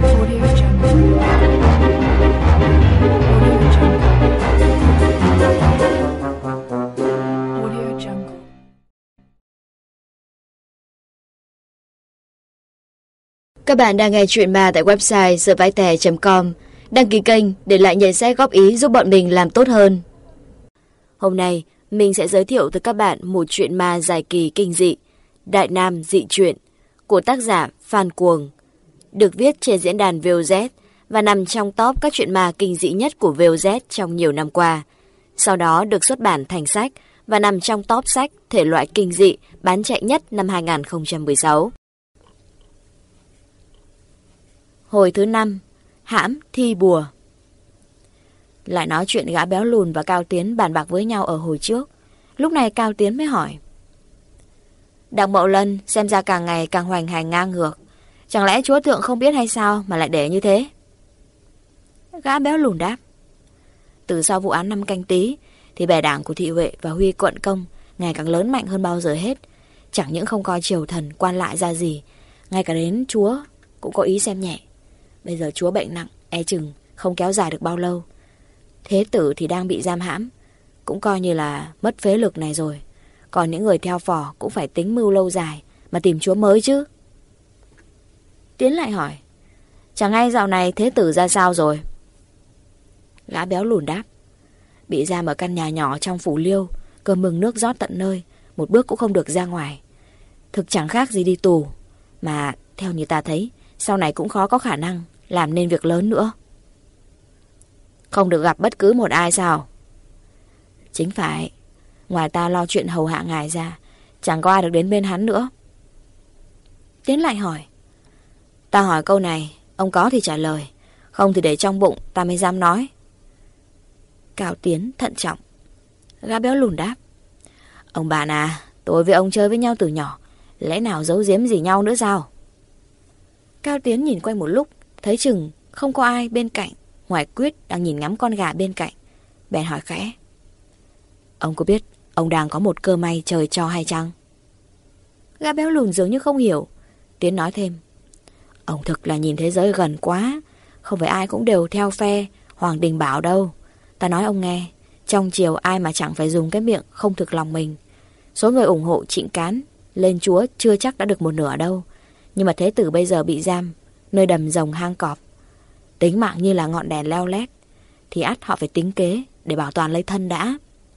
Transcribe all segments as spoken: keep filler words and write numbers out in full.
Audio Jungle. Audio Jungle. Các bạn đang nghe truyện ma tại website sợ vãi tè chấm com. Đăng ký kênh để lại nhận xét góp ý giúp bọn mình làm tốt hơn. Hôm nay mình sẽ giới thiệu tới các bạn một truyện ma dài kỳ kinh dị, Đại Nam Dị Truyện của tác giả Phan Cuồng, được viết trên diễn đàn vê o zét và nằm trong top các truyện ma kinh dị nhất của vê o zét trong nhiều năm qua. Sau đó được xuất bản thành sách và nằm trong top sách thể loại kinh dị bán chạy nhất năm hai không một sáu. Hồi thứ năm, hãm thi bùa. Lại nói chuyện gã béo lùn và Cao Tiến bàn bạc với nhau ở hồi trước. Lúc này Cao Tiến mới hỏi: Đặng Mậu Lân xem ra càng ngày càng hoành hành ngang ngược, chẳng lẽ chúa thượng không biết hay sao mà lại để như thế? Gã béo lùn đáp: Từ sau vụ án năm Canh Tý thì bè đảng của Thị Huệ và Huy Quận Công ngày càng lớn mạnh hơn bao giờ hết. Chẳng những không coi triều thần quan lại ra gì, ngay cả đến chúa cũng có ý xem nhẹ. Bây giờ chúa bệnh nặng, e chừng không kéo dài được bao lâu. Thế tử thì đang bị giam hãm, cũng coi như là mất phế lực này rồi. Còn những người theo phò cũng phải tính mưu lâu dài mà tìm chúa mới chứ. Tiến lại hỏi: Chẳng hay dạo này thế tử ra sao rồi? Gã béo lùn đáp: Bị giam ở căn nhà nhỏ trong phủ Liêu, cơm mừng nước rót tận nơi, một bước cũng không được ra ngoài. Thực chẳng khác gì đi tù, mà theo như ta thấy sau này cũng khó có khả năng làm nên việc lớn nữa. Không được gặp bất cứ một ai sao? Chính phải. Ngoài ta lo chuyện hầu hạ ngài ra, chẳng có ai được đến bên hắn nữa. Tiến lại hỏi: Ta hỏi câu này, ông có thì trả lời, không thì để trong bụng ta mới dám nói. Cao Tiến thận trọng. Gã béo lùn đáp: Ông bạn à, tôi với ông chơi với nhau từ nhỏ, lẽ nào giấu giếm gì nhau nữa sao? Cao Tiến nhìn quanh một lúc, thấy chừng không có ai bên cạnh ngoài Quyết đang nhìn ngắm con gà bên cạnh, bèn hỏi khẽ: Ông có biết ông đang có một cơ may trời cho hay chăng? Gã béo lùn dường như không hiểu. Tiến nói thêm: Ông thực là nhìn thế giới gần quá, không phải ai cũng đều theo phe Hoàng Đình Bảo đâu. Ta nói ông nghe, trong triều ai mà chẳng phải dùng cái miệng không thực lòng mình. Số người ủng hộ Trịnh Cán lên chúa chưa chắc đã được một nửa đâu. Nhưng mà thế tử bây giờ bị giam nơi đầm rồng hang cọp, tính mạng như là ngọn đèn leo lét, thì ắt họ phải tính kế để bảo toàn lấy thân đã.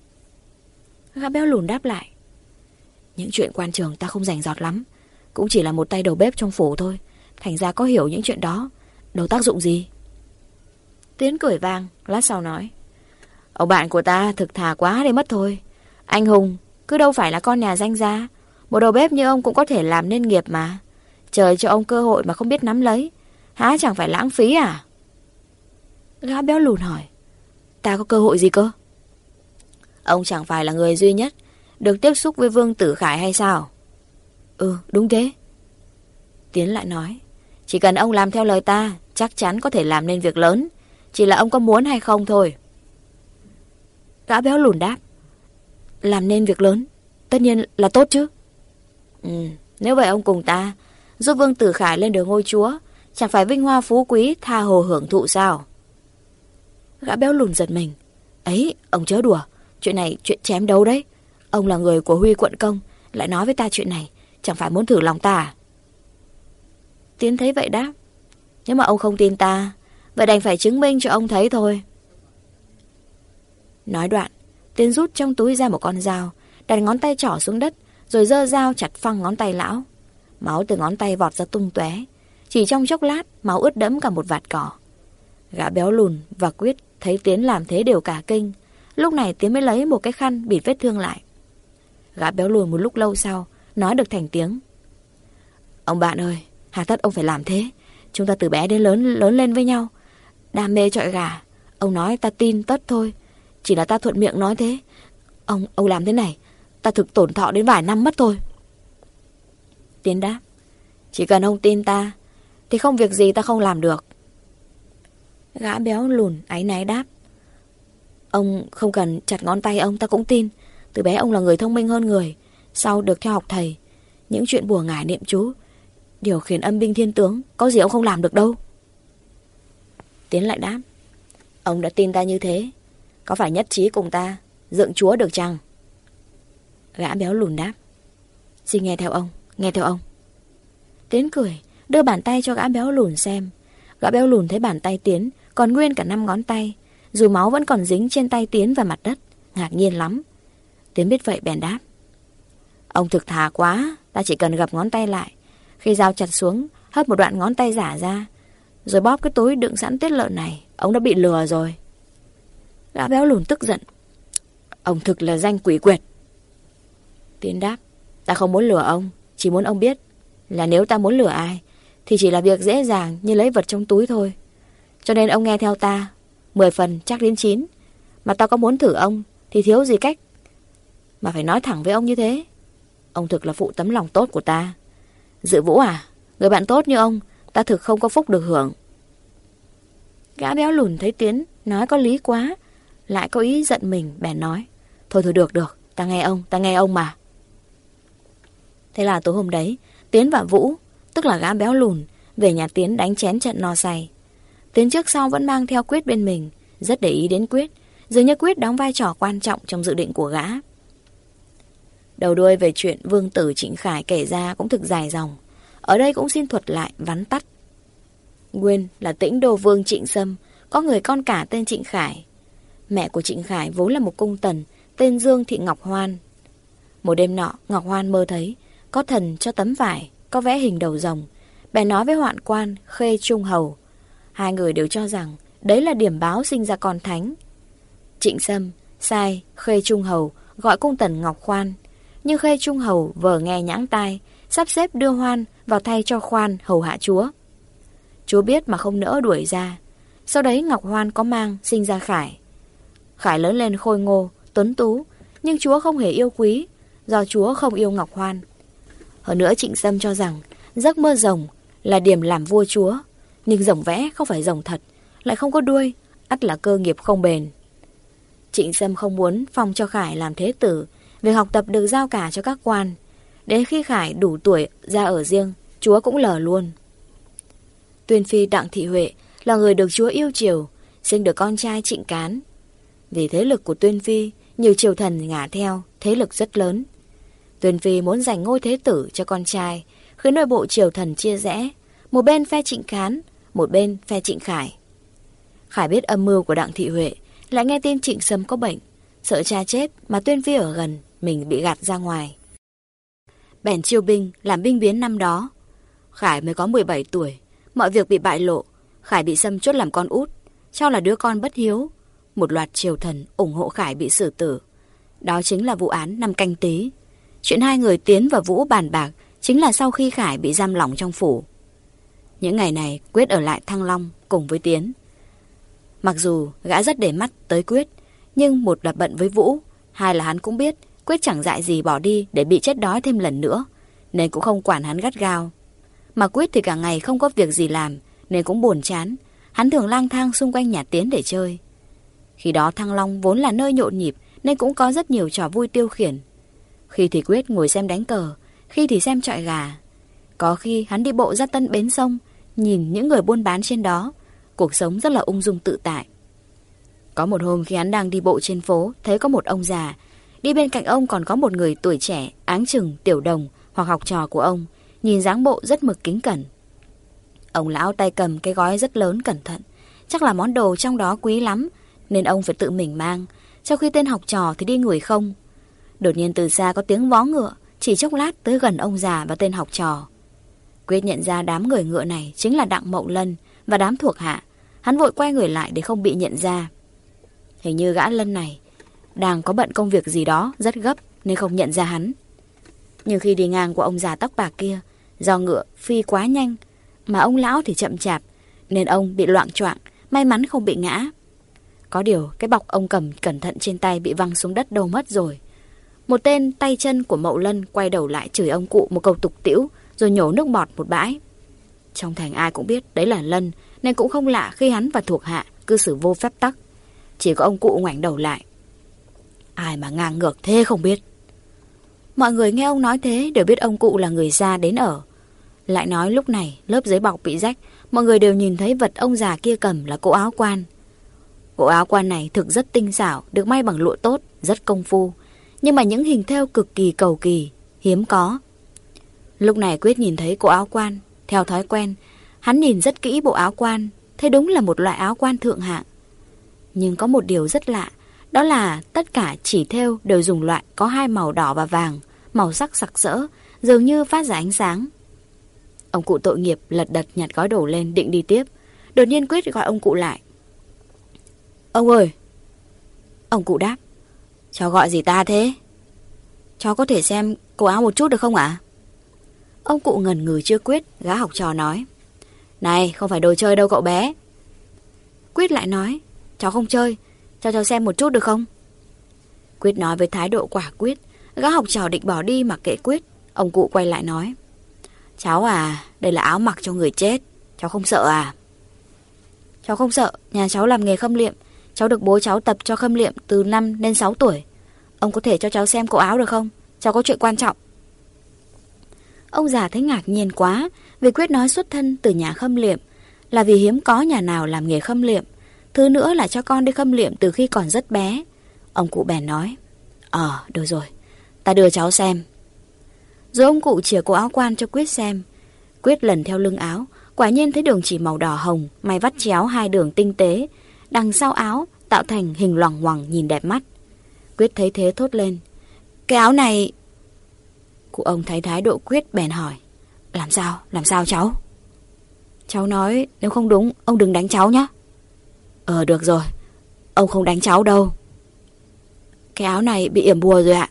Gã béo lùn đáp lại: Những chuyện quan trường ta không rành rọt lắm, cũng chỉ là một tay đầu bếp trong phủ thôi, thành ra có hiểu những chuyện đó đâu tác dụng gì. Tiến cười vang, lát sau nói: Ông bạn của ta thực thà quá để mất thôi. Anh hùng cứ đâu phải là con nhà danh gia, một đầu bếp như ông cũng có thể làm nên nghiệp mà. Trời cho ông cơ hội mà không biết nắm lấy, há chẳng phải lãng phí à? Gã béo lùn hỏi: Ta có cơ hội gì cơ? Ông chẳng phải là người duy nhất được tiếp xúc với Vương Tử Khải hay sao? Ừ, đúng thế. Tiến lại nói: Chỉ cần ông làm theo lời ta, chắc chắn có thể làm nên việc lớn, chỉ là ông có muốn hay không thôi. Gã béo lùn đáp: Làm nên việc lớn tất nhiên là tốt chứ. Ừ, nếu vậy ông cùng ta giúp Vương Tử Khải lên được ngôi chúa, chẳng phải vinh hoa phú quý tha hồ hưởng thụ sao? Gã béo lùn giật mình: Ấy, ông chớ đùa, chuyện này chuyện chém đấu đấy. Ông là người của Huy Quận Công, lại nói với ta chuyện này, chẳng phải muốn thử lòng ta à? Tiến thấy vậy đáp: Nếu mà ông không tin ta, vậy đành phải chứng minh cho ông thấy thôi. Nói đoạn, Tiến rút trong túi ra một con dao, đặt ngón tay trỏ xuống đất, rồi giơ dao chặt phăng ngón tay lão. Máu từ ngón tay vọt ra tung tóe. Chỉ trong chốc lát, máu ướt đẫm cả một vạt cỏ. Gã béo lùn và Quyết thấy Tiến làm thế đều cả kinh. Lúc này Tiến mới lấy một cái khăn bịt vết thương lại. Gã béo lùn một lúc lâu sau nói được thành tiếng: Ông bạn ơi, hà tất ông phải làm thế. Chúng ta từ bé đến lớn lớn lên với nhau, đam mê chọi gà. Ông nói ta tin tất thôi, chỉ là ta thuận miệng nói thế. Ông ông làm thế này, ta thực tổn thọ đến vài năm mất thôi. Tiến đáp: Chỉ cần ông tin ta thì không việc gì ta không làm được. Gã béo lùn áy náy đáp: Ông không cần chặt ngón tay ông, ta cũng tin. Từ bé ông là người thông minh hơn người, sau được theo học thầy. Những chuyện bùa ngải niệm chú, điều khiển âm binh thiên tướng, có gì ông không làm được đâu. Tiến lại đáp: Ông đã tin ta như thế, có phải nhất trí cùng ta dựng chúa được chăng? Gã béo lùn đáp: Xin nghe theo ông, nghe theo ông. Tiến cười, đưa bàn tay cho gã béo lùn xem. Gã béo lùn thấy bàn tay Tiến còn nguyên cả năm ngón tay, dù máu vẫn còn dính trên tay Tiến và mặt đất, ngạc nhiên lắm. Tiến biết vậy bèn đáp: Ông thực thà quá, ta chỉ cần gập ngón tay lại, khi dao chặt xuống hất một đoạn ngón tay giả ra, rồi bóp cái túi đựng sẵn tiết lợn này. Ông đã bị lừa rồi. Gã béo lùn tức giận: Ông thực là danh quỷ quyệt. Tiến đáp: Ta không muốn lừa ông, chỉ muốn ông biết là nếu ta muốn lừa ai thì chỉ là việc dễ dàng như lấy vật trong túi thôi. Cho nên ông nghe theo ta, mười phần chắc đến chín. Mà ta có muốn thử ông thì thiếu gì cách mà phải nói thẳng với ông như thế. Ông thực là phụ tấm lòng tốt của ta. Dự Vũ à, người bạn tốt như ông ta thực không có phúc được hưởng. Gã béo lùn thấy Tiến nói có lý quá, lại có ý giận mình, bèn nói: Thôi thôi được được, ta nghe ông, ta nghe ông mà. Thế là tối hôm đấy, Tiến và Vũ, tức là gã béo lùn, về nhà Tiến đánh chén trận no say. Tiến trước sau vẫn mang theo Quyết bên mình, rất để ý đến Quyết, dường như Quyết đóng vai trò quan trọng trong dự định của gã. Đầu đuôi về chuyện vương tử Trịnh Khải kể ra cũng thực dài dòng, ở đây cũng xin thuật lại vắn tắt. Nguyên là Tĩnh Đô Vương Trịnh Sâm, có người con cả tên Trịnh Khải. Mẹ của Trịnh Khải vốn là một cung tần tên Dương Thị Ngọc Hoan. Một đêm nọ, Ngọc Hoan mơ thấy có thần cho tấm vải có vẽ hình đầu rồng, bèn nói với hoạn quan Khê Trung Hầu. Hai người đều cho rằng đấy là điểm báo sinh ra con thánh. Trịnh Sâm sai Khê Trung Hầu gọi cung tần Ngọc Khoan, nhưng Khê Trung Hầu vờ nghe nhãng tai, sắp xếp đưa Hoan vào thay cho Khoan hầu hạ chúa. Chúa biết mà không nỡ đuổi ra. Sau đấy Ngọc Hoan có mang sinh ra Khải. Khải lớn lên khôi ngô, tuấn tú, nhưng chúa không hề yêu quý, do chúa không yêu Ngọc Hoan. Hơn nữa Trịnh Sâm cho rằng giấc mơ rồng là điểm làm vua chúa, nhưng rồng vẽ không phải rồng thật, lại không có đuôi, ắt là cơ nghiệp không bền. Trịnh Sâm không muốn phong cho Khải làm thế tử, việc học tập được giao cả cho các quan. Đến khi Khải đủ tuổi ra ở riêng, chúa cũng lờ luôn. Tuyên phi Đặng Thị Huệ là người được chúa yêu chiều, sinh được con trai Trịnh Cán. Vì thế lực của Tuyên phi, nhiều triều thần ngả theo, thế lực rất lớn. Tuyên phi muốn giành ngôi thế tử cho con trai, khiến nội bộ triều thần chia rẽ, một bên phe Trịnh Cán, một bên phe Trịnh Khải. Khải biết âm mưu của Đặng Thị Huệ, lại nghe tin Trịnh Sâm có bệnh, sợ cha chết mà Tuyên phi ở gần, mình bị gạt ra ngoài. Bèn chiêu binh làm binh biến năm đó. Khải mới có mười bảy tuổi, mọi việc bị bại lộ. Khải bị Sâm chốt làm con út, cho là đứa con bất hiếu. Một loạt triều thần ủng hộ Khải bị xử tử. Đó chính là vụ án năm Canh Tý. Chuyện hai người Tiến và Vũ bàn bạc chính là sau khi Khải bị giam lỏng trong phủ. Những ngày này Quyết ở lại Thăng Long cùng với Tiến. Mặc dù gã rất để mắt tới Quyết, nhưng một là bận với Vũ, hai là hắn cũng biết Quyết chẳng dại gì bỏ đi để bị chết đói thêm lần nữa, nên cũng không quản hắn gắt gao. Mà Quyết thì cả ngày không có việc gì làm, nên cũng buồn chán. Hắn thường lang thang xung quanh nhà Tiến để chơi. Khi đó Thăng Long vốn là nơi nhộn nhịp, nên cũng có rất nhiều trò vui tiêu khiển. Khi thì Quyết ngồi xem đánh cờ, khi thì xem chọi gà. Có khi hắn đi bộ ra tân bến sông, nhìn những người buôn bán trên đó. Cuộc sống rất là ung dung tự tại. Có một hôm khi hắn đang đi bộ trên phố, thấy có một ông già. Đi bên cạnh ông còn có một người tuổi trẻ, áng chừng tiểu đồng hoặc học trò của ông, nhìn dáng bộ rất mực kính cẩn. Ông lão tay cầm cái gói rất lớn cẩn thận, chắc là món đồ trong đó quý lắm, nên ông phải tự mình mang, trong khi tên học trò thì đi ngửi không. Đột nhiên từ xa có tiếng vó ngựa, chỉ chốc lát tới gần ông già và tên học trò. Quyết nhận ra đám người ngựa này chính là Đặng Mậu Lân và đám thuộc hạ. Hắn vội quay người lại để không bị nhận ra. Hình như gã Lân này đang có bận công việc gì đó rất gấp nên không nhận ra hắn. Nhưng khi đi ngang qua ông già tóc bạc kia, do ngựa phi quá nhanh mà ông lão thì chậm chạp, nên ông bị loạng choạng, may mắn không bị ngã. Có điều cái bọc ông cầm cẩn thận trên tay bị văng xuống đất đâu mất rồi. Một tên tay chân của Mậu Lân quay đầu lại chửi ông cụ một câu tục tĩu, rồi nhổ nước bọt một bãi. Trong thành ai cũng biết đấy là Lân, nên cũng không lạ khi hắn và thuộc hạ cư xử vô phép tắc. Chỉ có ông cụ ngoảnh đầu lại. Ai mà ngang ngược thế không biết. Mọi người nghe ông nói thế đều biết ông cụ là người ra đến ở. Lại nói lúc này lớp giấy bọc bị rách, mọi người đều nhìn thấy vật ông già kia cầm là cỗ áo quan. Cỗ áo quan này thực rất tinh xảo, được may bằng lụa tốt, rất công phu. Nhưng mà những hình thêu cực kỳ cầu kỳ, hiếm có. Lúc này Quyết nhìn thấy cỗ áo quan, theo thói quen, hắn nhìn rất kỹ bộ áo quan, thấy đúng là một loại áo quan thượng hạng. Nhưng có một điều rất lạ, đó là tất cả chỉ thêu đều dùng loại có hai màu đỏ và vàng, màu sắc sặc sỡ, dường như phát ra ánh sáng. Ông cụ tội nghiệp lật đật nhặt gói đồ lên định đi tiếp. Đột nhiên Quyết gọi ông cụ lại. Ông ơi! Ông cụ đáp. Cháu gọi gì ta thế? Cháu có thể xem cổ áo một chút được không ạ? Ông cụ ngần ngừ chưa quyết, gã học trò nói. Này, không phải đồ chơi đâu cậu bé. Quyết lại nói. Cháu không chơi, cho cháu xem một chút được không? Quyết nói với thái độ quả quyết. Gã học trò định bỏ đi mặc kệ Quyết. Ông cụ quay lại nói. Cháu à, đây là áo mặc cho người chết, cháu không sợ à? Cháu không sợ, nhà cháu làm nghề khâm liệm. Cháu được bố cháu tập cho khâm liệm từ năm đến sáu tuổi. Ông có thể cho cháu xem cổ áo được không? Cháu có chuyện quan trọng. Ông già thấy ngạc nhiên quá, vì Quyết nói xuất thân từ nhà khâm liệm, là vì hiếm có nhà nào làm nghề khâm liệm. Thứ nữa là cho con đi khâm liệm từ khi còn rất bé. Ông cụ bèn nói. Ờ, được rồi, ta đưa cháu xem. Rồi ông cụ chìa cổ áo quan cho Quyết xem. Quyết lần theo lưng áo, quả nhiên thấy đường chỉ màu đỏ hồng, may vắt chéo hai đường tinh tế, đằng sau áo tạo thành hình loằng ngoằng nhìn đẹp mắt. Quyết thấy thế thốt lên. Cái áo này... Cụ ông thấy thái độ Quyết bèn hỏi. Làm sao, làm sao cháu? Cháu nói nếu không đúng ông đừng đánh cháu nhé. Ờ được rồi, ông không đánh cháu đâu. Cái áo này bị yểm bùa rồi ạ.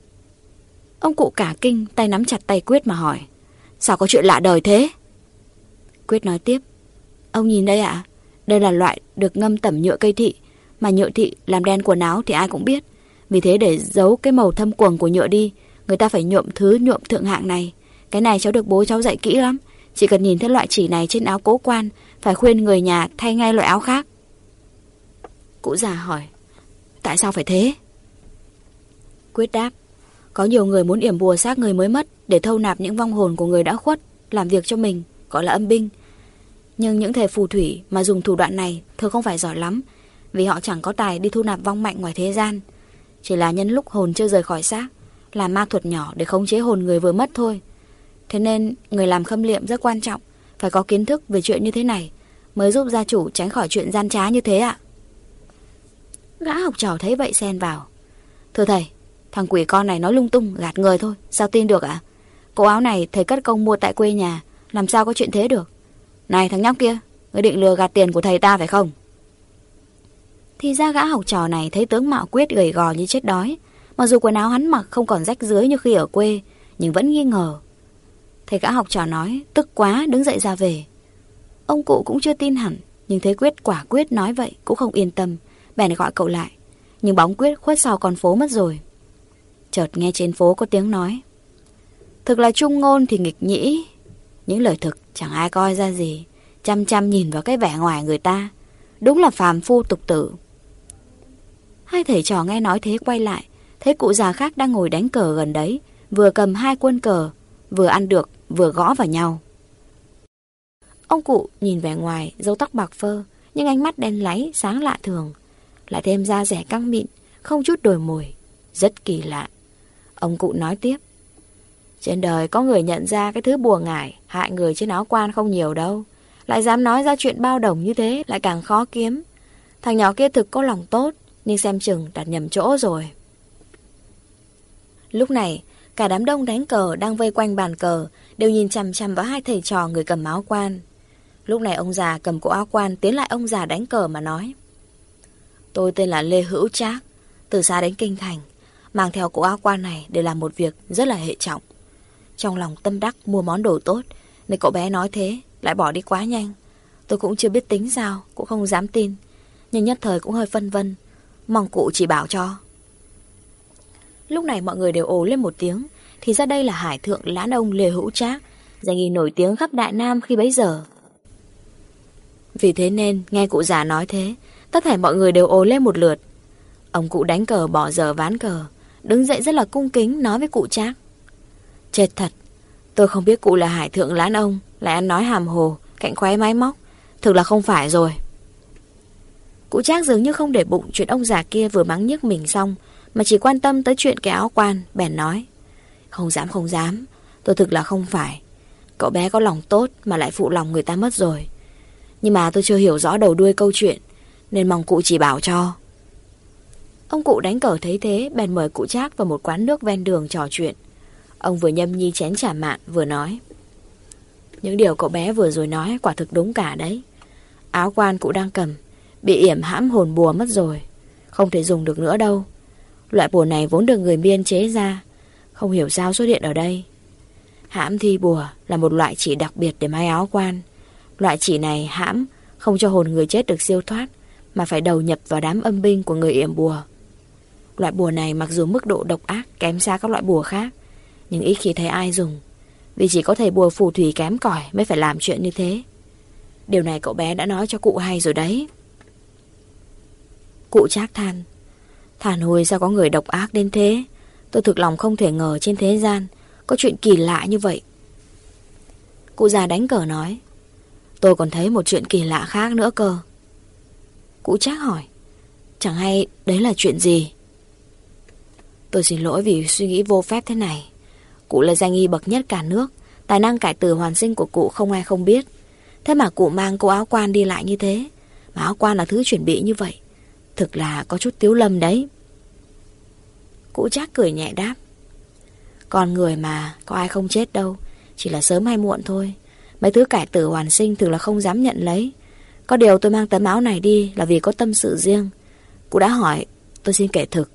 Ông cụ cả kinh, tay nắm chặt tay Quyết mà hỏi. Sao có chuyện lạ đời thế? Quyết nói tiếp. Ông nhìn đây ạ, đây là loại được ngâm tẩm nhựa cây thị, mà nhựa thị làm đen quần áo thì ai cũng biết. Vì thế để giấu cái màu thâm quầng của nhựa đi, người ta phải nhuộm thứ nhuộm thượng hạng này. Cái này cháu được bố cháu dạy kỹ lắm. Chỉ cần nhìn thấy loại chỉ này trên áo cố quan, phải khuyên người nhà thay ngay loại áo khác. Cụ già hỏi. Tại sao phải thế? Quyết đáp. Có nhiều người muốn yểm bùa xác người mới mất để thâu nạp những vong hồn của người đã khuất, làm việc cho mình, gọi là âm binh. Nhưng những thầy phù thủy mà dùng thủ đoạn này thường không phải giỏi lắm, vì họ chẳng có tài đi thu nạp vong mạnh ngoài thế gian. Chỉ là nhân lúc hồn chưa rời khỏi xác, làm ma thuật nhỏ để khống chế hồn người vừa mất thôi. Thế nên người làm khâm liệm rất quan trọng, phải có kiến thức về chuyện như thế này mới giúp gia chủ tránh khỏi chuyện gian trá như thế ạ. Gã học trò thấy vậy xen vào. Thưa thầy, thằng quỷ con này nói lung tung gạt người thôi, sao tin được ạ? Cổ áo này thầy cất công mua tại quê nhà, làm sao có chuyện thế được? Này thằng nhóc kia, ngươi định lừa gạt tiền của thầy ta phải không? Thì ra gã học trò này thấy tướng mạo Quyết gầy gò như chết đói, mặc dù quần áo hắn mặc không còn rách rưới như khi ở quê, nhưng vẫn nghi ngờ. Thầy gã học trò nói, tức quá đứng dậy ra về. Ông cụ cũng chưa tin hẳn, nhưng thấy Quyết quả quyết nói vậy cũng không yên tâm, bèn gọi cậu lại. Nhưng bóng Quyết khuất sau con phố mất rồi. Chợt nghe trên phố có tiếng nói. Thực là trung ngôn thì nghịch nhĩ, những lời thực chẳng ai coi ra gì, chăm chăm nhìn vào cái vẻ ngoài người ta, đúng là phàm phu tục tử. Hai thầy trò nghe nói thế quay lại, thấy cụ già khác đang ngồi đánh cờ gần đấy, vừa cầm hai quân cờ, vừa ăn được, vừa gõ vào nhau. Ông cụ nhìn vẻ ngoài, râu tóc bạc phơ, nhưng ánh mắt đen láy, sáng lạ thường, lại thêm da dẻ căng mịn, không chút đồi mồi, rất kỳ lạ. Ông cụ nói tiếp. Trên đời có người nhận ra cái thứ bùa ngải hại người trên áo quan không nhiều đâu, lại dám nói ra chuyện bao đồng như thế lại càng khó kiếm. Thằng nhỏ kia thực có lòng tốt, nhưng xem chừng đặt nhầm chỗ rồi. Lúc này, cả đám đông đánh cờ đang vây quanh bàn cờ đều nhìn chằm chằm vào hai thầy trò người cầm áo quan. Lúc này ông già cầm cổ áo quan tiến lại ông già đánh cờ mà nói. Tôi tên là Lê Hữu Trác, từ xa đến Kinh Thành, mang theo cổ áo quan này để làm một việc rất là hệ trọng. Trong lòng tâm đắc mua món đồ tốt, nên cậu bé nói thế, lại bỏ đi quá nhanh. Tôi cũng chưa biết tính sao, cũng không dám tin, nhưng nhất thời cũng hơi phân vân, mong cụ chỉ bảo cho. Lúc này mọi người đều ồ lên một tiếng, thì ra đây là hải thượng lãn ông Lê Hữu Trác, danh y nổi tiếng khắp Đại Nam khi bấy giờ. Vì thế nên nghe cụ già nói thế, tất thảy mọi người đều ồ lên một lượt. Ông cụ đánh cờ bỏ giờ ván cờ, đứng dậy rất là cung kính nói với cụ Trác. Chết thật, Tôi không biết cụ là hải thượng lãn ông, lại ăn nói hàm hồ, cạnh khoe máy móc. Thực là không phải rồi. Cụ Trác dường như không để bụng chuyện ông già kia vừa mắng nhức mình xong, mà chỉ quan tâm tới chuyện cái áo quan, bèn nói. Không dám không dám, tôi thực là không phải. Cậu bé có lòng tốt mà lại phụ lòng người ta mất rồi. Nhưng mà tôi chưa hiểu rõ đầu đuôi câu chuyện, nên mong cụ chỉ bảo cho. Ông cụ đánh cờ thấy thế, bèn mời cụ Trác vào một quán nước ven đường trò chuyện. Ông vừa nhâm nhi chén trà mạn vừa nói. Những điều cậu bé vừa rồi nói quả thực đúng cả đấy. Áo quan cụ đang cầm bị yểm hãm hồn bùa mất rồi, không thể dùng được nữa đâu. Loại bùa này vốn được người Miên chế ra, không hiểu sao xuất hiện ở đây. Hãm thi bùa là một loại chỉ đặc biệt để mai áo quan. Loại chỉ này hãm không cho hồn người chết được siêu thoát, mà phải đầu nhập vào đám âm binh của người yểm bùa. Loại bùa này mặc dù mức độ độc ác kém xa các loại bùa khác, nhưng ít khi thấy ai dùng, vì chỉ có thầy bùa phù thủy kém cỏi mới phải làm chuyện như thế. Điều này cậu bé đã nói cho cụ hay rồi đấy. Cụ Trác than. Thản hồi sao có người độc ác đến thế. Tôi thực lòng không thể ngờ trên thế gian có chuyện kỳ lạ như vậy. Cụ già đánh cờ nói. Tôi còn thấy một chuyện kỳ lạ khác nữa cơ. Cụ Trác hỏi. Chẳng hay đấy là chuyện gì? Tôi xin lỗi vì suy nghĩ vô phép thế này. Cụ là danh y bậc nhất cả nước, tài năng cải tử hoàn sinh của cụ không ai không biết. Thế mà cụ mang cô áo quan đi lại như thế, mà áo quan là thứ chuẩn bị như vậy, thực là có chút tiếu lâm đấy. Cụ Trác cười nhẹ đáp. Con người mà, có ai không chết đâu, chỉ là sớm hay muộn thôi. Mấy thứ cải tử hoàn sinh thực là không dám nhận lấy. Có điều tôi mang tấm áo này đi là vì có tâm sự riêng. Cụ đã hỏi, tôi xin kể thực.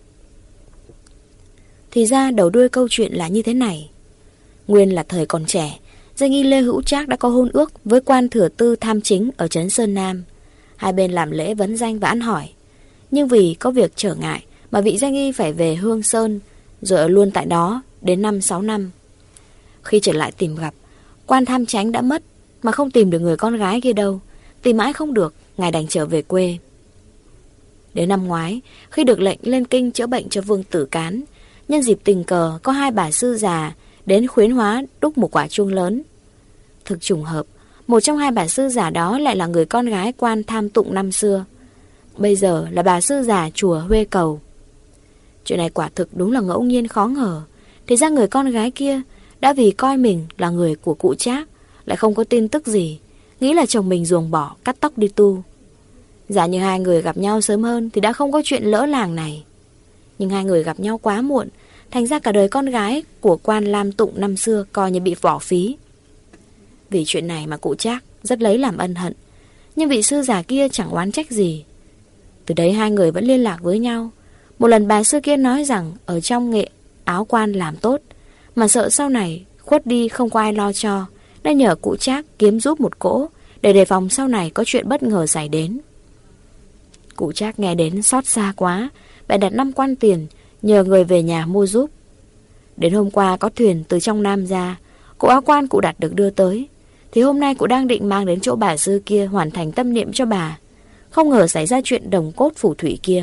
Thì ra đầu đuôi câu chuyện là như thế này. Nguyên là thời còn trẻ, danh y Lê Hữu Trác đã có hôn ước với quan thừa tư tham chính ở trấn Sơn Nam. Hai bên làm lễ vấn danh và ăn hỏi. Nhưng vì có việc trở ngại mà vị danh y phải về Hương Sơn, rồi ở luôn tại đó đến năm sáu năm. Khi trở lại tìm gặp, quan tham chánh đã mất, mà không tìm được người con gái kia đâu. Tìm mãi không được, ngài đành trở về quê. Đến năm ngoái, khi được lệnh lên kinh chữa bệnh cho Vương Tử Cán, nhân dịp tình cờ có hai bà sư già đến khuyến hóa đúc một quả chuông lớn. Thực trùng hợp, một trong hai bà sư già đó lại là người con gái quan tham tụng năm xưa. Bây giờ là bà sư già chùa Huê Cầu. Chuyện này quả thực đúng là ngẫu nhiên khó ngờ. Thì ra người con gái kia đã vì coi mình là người của cụ Trác, lại không có tin tức gì, nghĩ là chồng mình ruồng bỏ cắt tóc đi tu. Giả như hai người gặp nhau sớm hơn thì đã không có chuyện lỡ làng này. Nhưng hai người gặp nhau quá muộn, thành ra cả đời con gái của quan Lam Tụng năm xưa coi như bị bỏ phí. Vì chuyện này mà cụ Trác rất lấy làm ân hận, nhưng vị sư già kia chẳng oán trách gì. Từ đấy hai người vẫn liên lạc với nhau. Một lần bà sư kia nói rằng ở trong nghệ áo quan làm tốt, mà sợ sau này khuất đi không có ai lo cho, nên nhờ cụ Trác kiếm giúp một cỗ để đề phòng sau này có chuyện bất ngờ xảy đến. Cụ Trác nghe đến xót xa quá, bèn đặt năm quan tiền nhờ người về nhà mua giúp. Đến hôm qua có thuyền từ trong Nam ra, cụ áo quan cụ đặt được đưa tới, thì hôm nay cụ đang định mang đến chỗ bà sư kia hoàn thành tâm niệm cho bà. Không ngờ xảy ra chuyện đồng cốt phù thủy kia.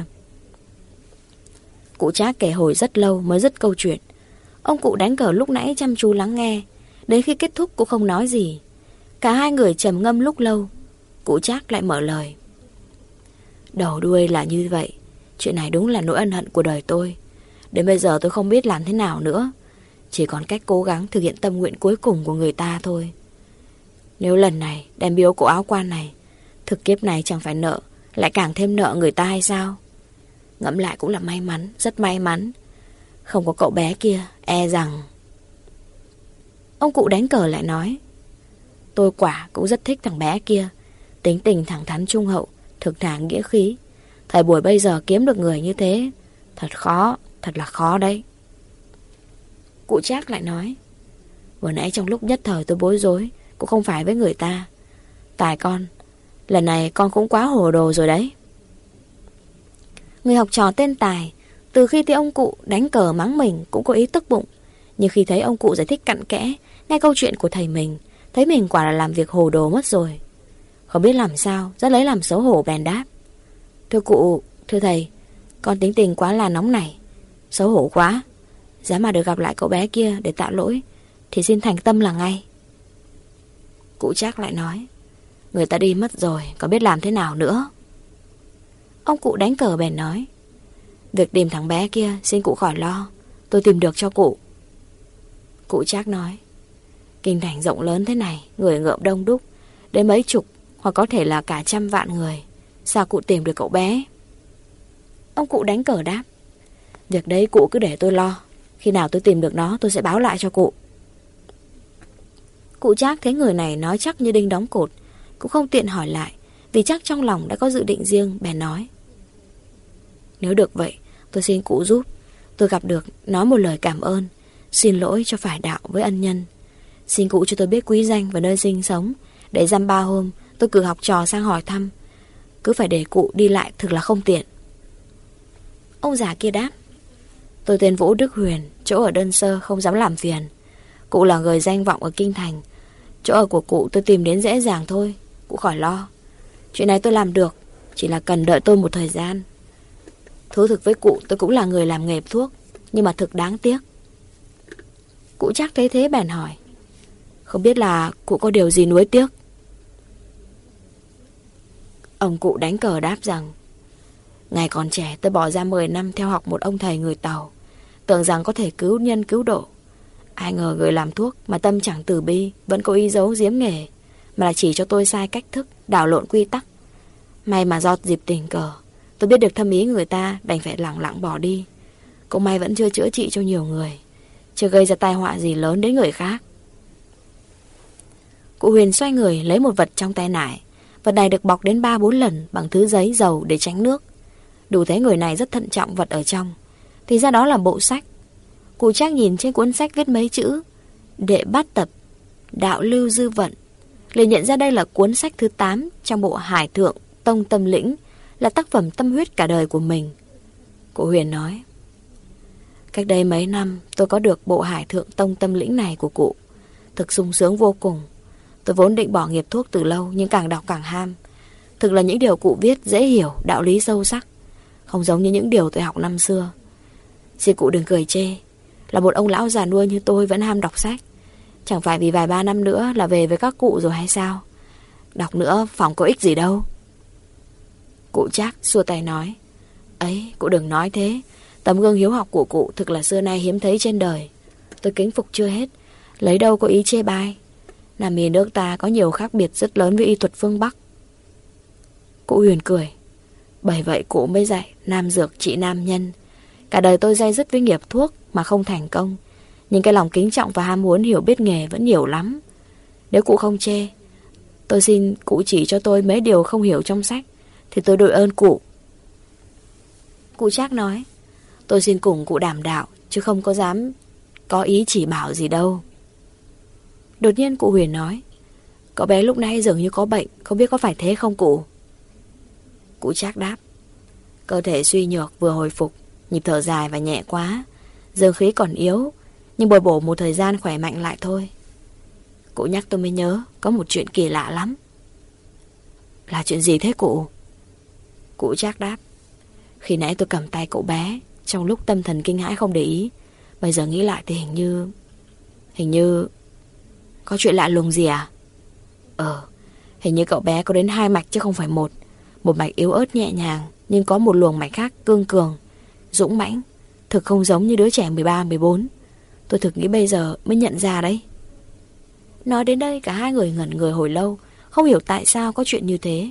Cụ Trác kể hồi rất lâu mới dứt câu chuyện. Ông cụ đánh cờ lúc nãy chăm chú lắng nghe, đến khi kết thúc cũng không nói gì. Cả hai người trầm ngâm lúc lâu. Cụ Trác lại mở lời. Đầu đuôi là như vậy. Chuyện này đúng là nỗi ân hận của đời tôi. Đến bây giờ tôi không biết làm thế nào nữa. Chỉ còn cách cố gắng thực hiện tâm nguyện cuối cùng của người ta thôi. Nếu lần này đem biếu cụ áo quan này, thực kiếp này chẳng phải nợ, lại càng thêm nợ người ta hay sao? Ngẫm lại cũng là may mắn, rất may mắn. Không có cậu bé kia, e rằng... Ông cụ đánh cờ lại nói. Tôi quả cũng rất thích thằng bé kia. Tính tình thẳng thắn trung hậu, thực thà nghĩa khí. Thời buổi bây giờ kiếm được người như thế thật khó, thật là khó đấy. Cụ Trác lại nói. Vừa nãy trong lúc nhất thời tôi bối rối, cũng không phải với người ta. Tài con, lần này con cũng quá hồ đồ rồi đấy. Người học trò tên Tài, từ khi thấy ông cụ đánh cờ mắng mình cũng có ý tức bụng. Nhưng khi thấy ông cụ giải thích cặn kẽ, nghe câu chuyện của thầy mình, thấy mình quả là làm việc hồ đồ mất rồi. Không biết làm sao, rất lấy làm xấu hổ bèn đáp. Thưa cụ, thưa thầy, con tính tình quá là nóng nảy, xấu hổ quá. Giá mà được gặp lại cậu bé kia để tạ lỗi, thì xin thành tâm là ngay. Cụ Trác lại nói, người ta đi mất rồi, có biết làm thế nào nữa. Ông cụ đánh cờ bèn nói, việc tìm thằng bé kia xin cụ khỏi lo, tôi tìm được cho cụ. Cụ Trác nói, kinh thành rộng lớn thế này, người ngợm đông đúc, đến mấy chục hoặc có thể là cả trăm vạn người, sao cụ tìm được cậu bé? Ông cụ đánh cờ đáp, việc đấy cụ cứ để tôi lo, khi nào tôi tìm được nó tôi sẽ báo lại cho cụ. Cụ Trác thấy người này nói chắc như đinh đóng cột, cũng không tiện hỏi lại, vì chắc trong lòng đã có dự định riêng, bèn nói, nếu được vậy tôi xin cụ giúp, tôi gặp được nói một lời cảm ơn, xin lỗi cho phải đạo với ân nhân. Xin cụ cho tôi biết quý danh và nơi sinh sống, để dăm ba hôm tôi cử học trò sang hỏi thăm, cứ phải để cụ đi lại thực là không tiện. Ông già kia đáp, tôi tên Vũ Đức Huyền, chỗ ở đơn sơ, không dám làm phiền. Cụ là người danh vọng ở kinh thành, chỗ ở của cụ tôi tìm đến dễ dàng thôi, cụ khỏi lo. Chuyện này tôi làm được, chỉ là cần đợi tôi một thời gian. Thú thực với cụ, tôi cũng là người làm nghề thuốc, nhưng mà thực đáng tiếc. Cụ Trác thấy thế bèn hỏi, không biết là cụ có điều gì nuối tiếc? Ông cụ đánh cờ đáp rằng, ngày còn trẻ tôi bỏ ra mười năm theo học một ông thầy người Tàu, tưởng rằng có thể cứu nhân cứu độ. Ai ngờ người làm thuốc mà tâm chẳng từ bi, vẫn có ý giấu giếm nghề, mà là chỉ cho tôi sai cách thức, đảo lộn quy tắc. May mà do dịp tình cờ, tôi biết được thâm ý người ta, đành phải lẳng lặng bỏ đi. Cũng may vẫn chưa chữa trị cho nhiều người, chưa gây ra tai họa gì lớn đến người khác. Cụ Huyền xoay người lấy một vật trong tay nải. Vật này được bọc đến ba bốn lần bằng thứ giấy dầu để tránh nước. Đủ thấy người này rất thận trọng vật ở trong. Thì ra đó là bộ sách. Cụ Trác nhìn trên cuốn sách viết mấy chữ Đệ Bát Tập, Đạo Lưu Dư Vận, liền nhận ra đây là cuốn sách thứ tám trong bộ Hải Thượng Tông Tâm Lĩnh, là tác phẩm tâm huyết cả đời của mình. Cụ Huyền nói, cách đây mấy năm tôi có được bộ Hải Thượng Tông Tâm Lĩnh này của cụ, thực sung sướng vô cùng. Tôi vốn định bỏ nghiệp thuốc từ lâu, nhưng càng đọc càng ham. Thực là những điều cụ viết dễ hiểu, đạo lý sâu sắc, không giống như những điều tôi học năm xưa. Xin cụ đừng cười chê, là một ông lão già nuôi như tôi vẫn ham đọc sách. Chẳng phải vì vài ba năm nữa là về với các cụ rồi hay sao? Đọc nữa phòng có ích gì đâu. Cụ Trác xua tay nói, ấy, cụ đừng nói thế. Tấm gương hiếu học của cụ thực là xưa nay hiếm thấy trên đời. Tôi kính phục chưa hết, lấy đâu có ý chê bai. Nam y nước ta có nhiều khác biệt rất lớn với y thuật phương Bắc. Cụ Huyền cười, bởi vậy cụ mới dạy nam dược trị nam nhân. Cả đời tôi day dứt với nghiệp thuốc mà không thành công, nhưng cái lòng kính trọng và ham muốn hiểu biết nghề vẫn nhiều lắm. Nếu cụ không chê, tôi xin cụ chỉ cho tôi mấy điều không hiểu trong sách, thì tôi đội ơn cụ. Cụ Trác nói, tôi xin cùng cụ đảm đạo, chứ không có dám có ý chỉ bảo gì đâu. Đột nhiên cụ Huyền nói, cậu bé lúc nãy dường như có bệnh, không biết có phải thế không cụ? Cụ Trác đáp, cơ thể suy nhược vừa hồi phục, nhịp thở dài và nhẹ quá, dương khí còn yếu, nhưng bồi bổ một thời gian khỏe mạnh lại thôi. Cụ nhắc tôi mới nhớ có một chuyện kỳ lạ lắm. Là chuyện gì thế cụ? Cụ Trác đáp, khi nãy tôi cầm tay cậu bé, trong lúc tâm thần kinh hãi không để ý, bây giờ nghĩ lại thì hình như Hình như có chuyện lạ lùng gì à? Ờ, hình như cậu bé có đến hai mạch chứ không phải một. Một mạch yếu ớt nhẹ nhàng, nhưng có một luồng mạch khác cương cường, dũng mãnh, thực không giống như đứa trẻ mười ba mười bốn. Tôi thực nghĩ bây giờ mới nhận ra đấy. Nói đến đây cả hai người ngẩn người hồi lâu, không hiểu tại sao có chuyện như thế.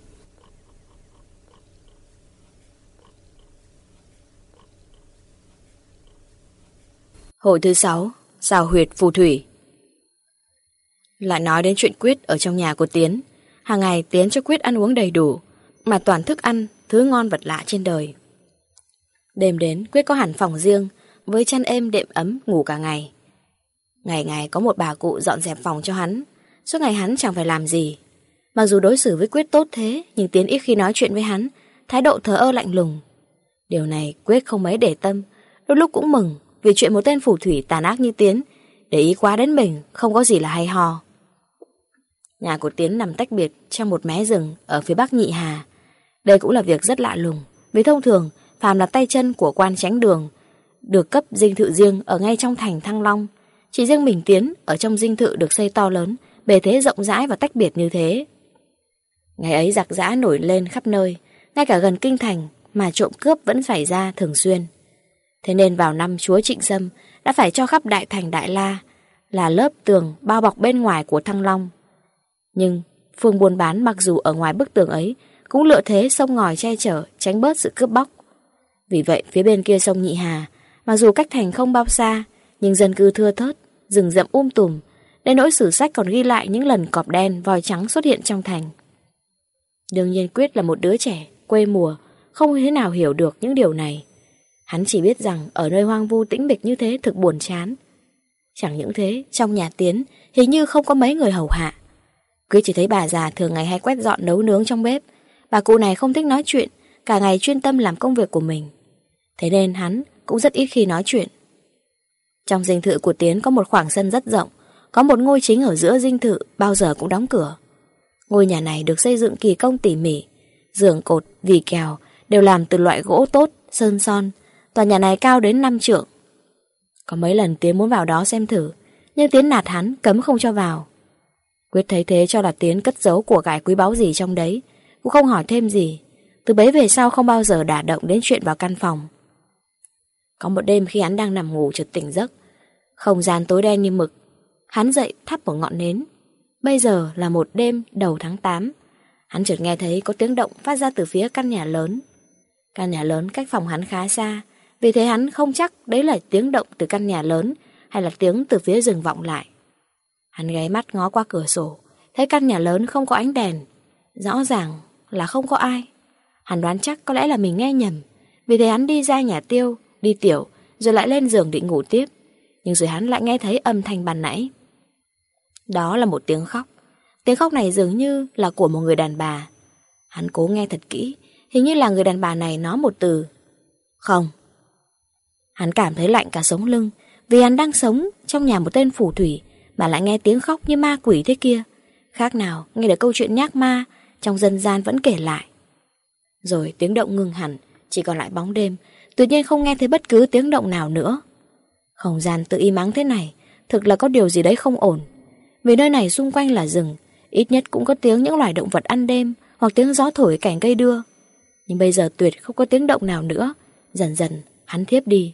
Hồi thứ sáu, xào huyệt phù thủy. Lại nói đến chuyện Quyết ở trong nhà của Tiến. Hàng ngày Tiến cho Quyết ăn uống đầy đủ, mà toàn thức ăn, thứ ngon vật lạ trên đời. Đêm đến Quyết có hẳn phòng riêng, với chăn êm đệm ấm ngủ cả ngày. Ngày ngày có một bà cụ dọn dẹp phòng cho hắn, suốt ngày hắn chẳng phải làm gì. Mặc dù đối xử với Quyết tốt thế, nhưng Tiến ít khi nói chuyện với hắn, thái độ thờ ơ lạnh lùng. Điều này Quyết không mấy để tâm, đôi lúc cũng mừng, vì chuyện một tên phù thủy tàn ác như Tiến để ý quá đến mình không có gì là hay ho. Nhà của Tiến nằm tách biệt trong một mé rừng ở phía bắc Nhị Hà. Đây cũng là việc rất lạ lùng, vì thông thường phàm là tay chân của quan chánh đường được cấp dinh thự riêng ở ngay trong thành Thăng Long, Chỉ riêng mình Tiến ở trong dinh thự được xây to lớn, bề thế rộng rãi và tách biệt như thế. Ngày ấy giặc giã nổi lên khắp nơi, ngay cả gần kinh thành mà trộm cướp vẫn xảy ra thường xuyên. Thế nên vào năm chúa Trịnh Sâm đã phải cho khắp đại thành Đại La là lớp tường bao bọc bên ngoài của Thăng Long. Nhưng phương buôn bán mặc dù ở ngoài bức tường ấy cũng lựa thế sông ngòi che chở, tránh bớt sự cướp bóc. Vì vậy phía bên kia sông Nhị Hà, mặc dù cách thành không bao xa, nhưng dân cư thưa thớt, rừng rậm um tùm, đến nỗi sử sách còn ghi lại những lần cọp đen, voi trắng xuất hiện trong thành. Đương nhiên Quyết là một đứa trẻ, quê mùa, không thế nào hiểu được những điều này. Hắn chỉ biết rằng ở nơi hoang vu tĩnh mịch như thế thực buồn chán. Chẳng những thế, trong nhà Tiến hình như không có mấy người hầu hạ. Quyết chỉ thấy bà già thường ngày hay quét dọn nấu nướng trong bếp. Bà cụ này không thích nói chuyện, cả ngày chuyên tâm làm công việc của mình. Thế nên hắn cũng rất ít khi nói chuyện. Trong dinh thự của Tiến có một khoảng sân rất rộng, có một ngôi chính ở giữa dinh thự bao giờ cũng đóng cửa. Ngôi nhà này được xây dựng kỳ công tỉ mỉ, giường cột, vỉ kèo đều làm từ loại gỗ tốt, sơn son. Tòa nhà này cao đến năm trượng. Có mấy lần Tiến muốn vào đó xem thử, nhưng Tiến nạt hắn cấm không cho vào. Quyết thấy thế cho là Tiến cất giấu của cải quý báu gì trong đấy, cũng không hỏi thêm gì. Từ bấy về sau không bao giờ đả động đến chuyện vào căn phòng. Có một đêm khi hắn đang nằm ngủ chợt tỉnh giấc, không gian tối đen như mực. Hắn dậy thắp một ngọn nến. Bây giờ là một đêm đầu tháng tám. Hắn chợt nghe thấy có tiếng động phát ra từ phía căn nhà lớn. Căn nhà lớn cách phòng hắn khá xa, vì thế hắn không chắc đấy là tiếng động từ căn nhà lớn hay là tiếng từ phía rừng vọng lại. Hắn ghé mắt ngó qua cửa sổ, thấy căn nhà lớn không có ánh đèn, rõ ràng là không có ai. Hắn đoán chắc có lẽ là mình nghe nhầm, vì thế hắn đi ra nhà Tiêu, đi tiểu, rồi lại lên giường định ngủ tiếp. Nhưng rồi hắn lại nghe thấy âm thanh ban nãy. Đó là một tiếng khóc. Tiếng khóc này dường như là của một người đàn bà. Hắn cố nghe thật kỹ, hình như là người đàn bà này nói một từ: không. Hắn cảm thấy lạnh cả sống lưng, vì hắn đang sống trong nhà một tên phù thủy mà lại nghe tiếng khóc như ma quỷ thế kia. Khác nào nghe được câu chuyện nhác ma trong dân gian vẫn kể lại. Rồi tiếng động ngừng hẳn, chỉ còn lại bóng đêm. Tự nhiên không nghe thấy bất cứ tiếng động nào nữa. Không gian tự im ắng thế này, thực là có điều gì đấy không ổn. Vì nơi này xung quanh là rừng, ít nhất cũng có tiếng những loài động vật ăn đêm, hoặc tiếng gió thổi cành cây đưa. Nhưng bây giờ tuyệt không có tiếng động nào nữa. Dần dần hắn thiếp đi.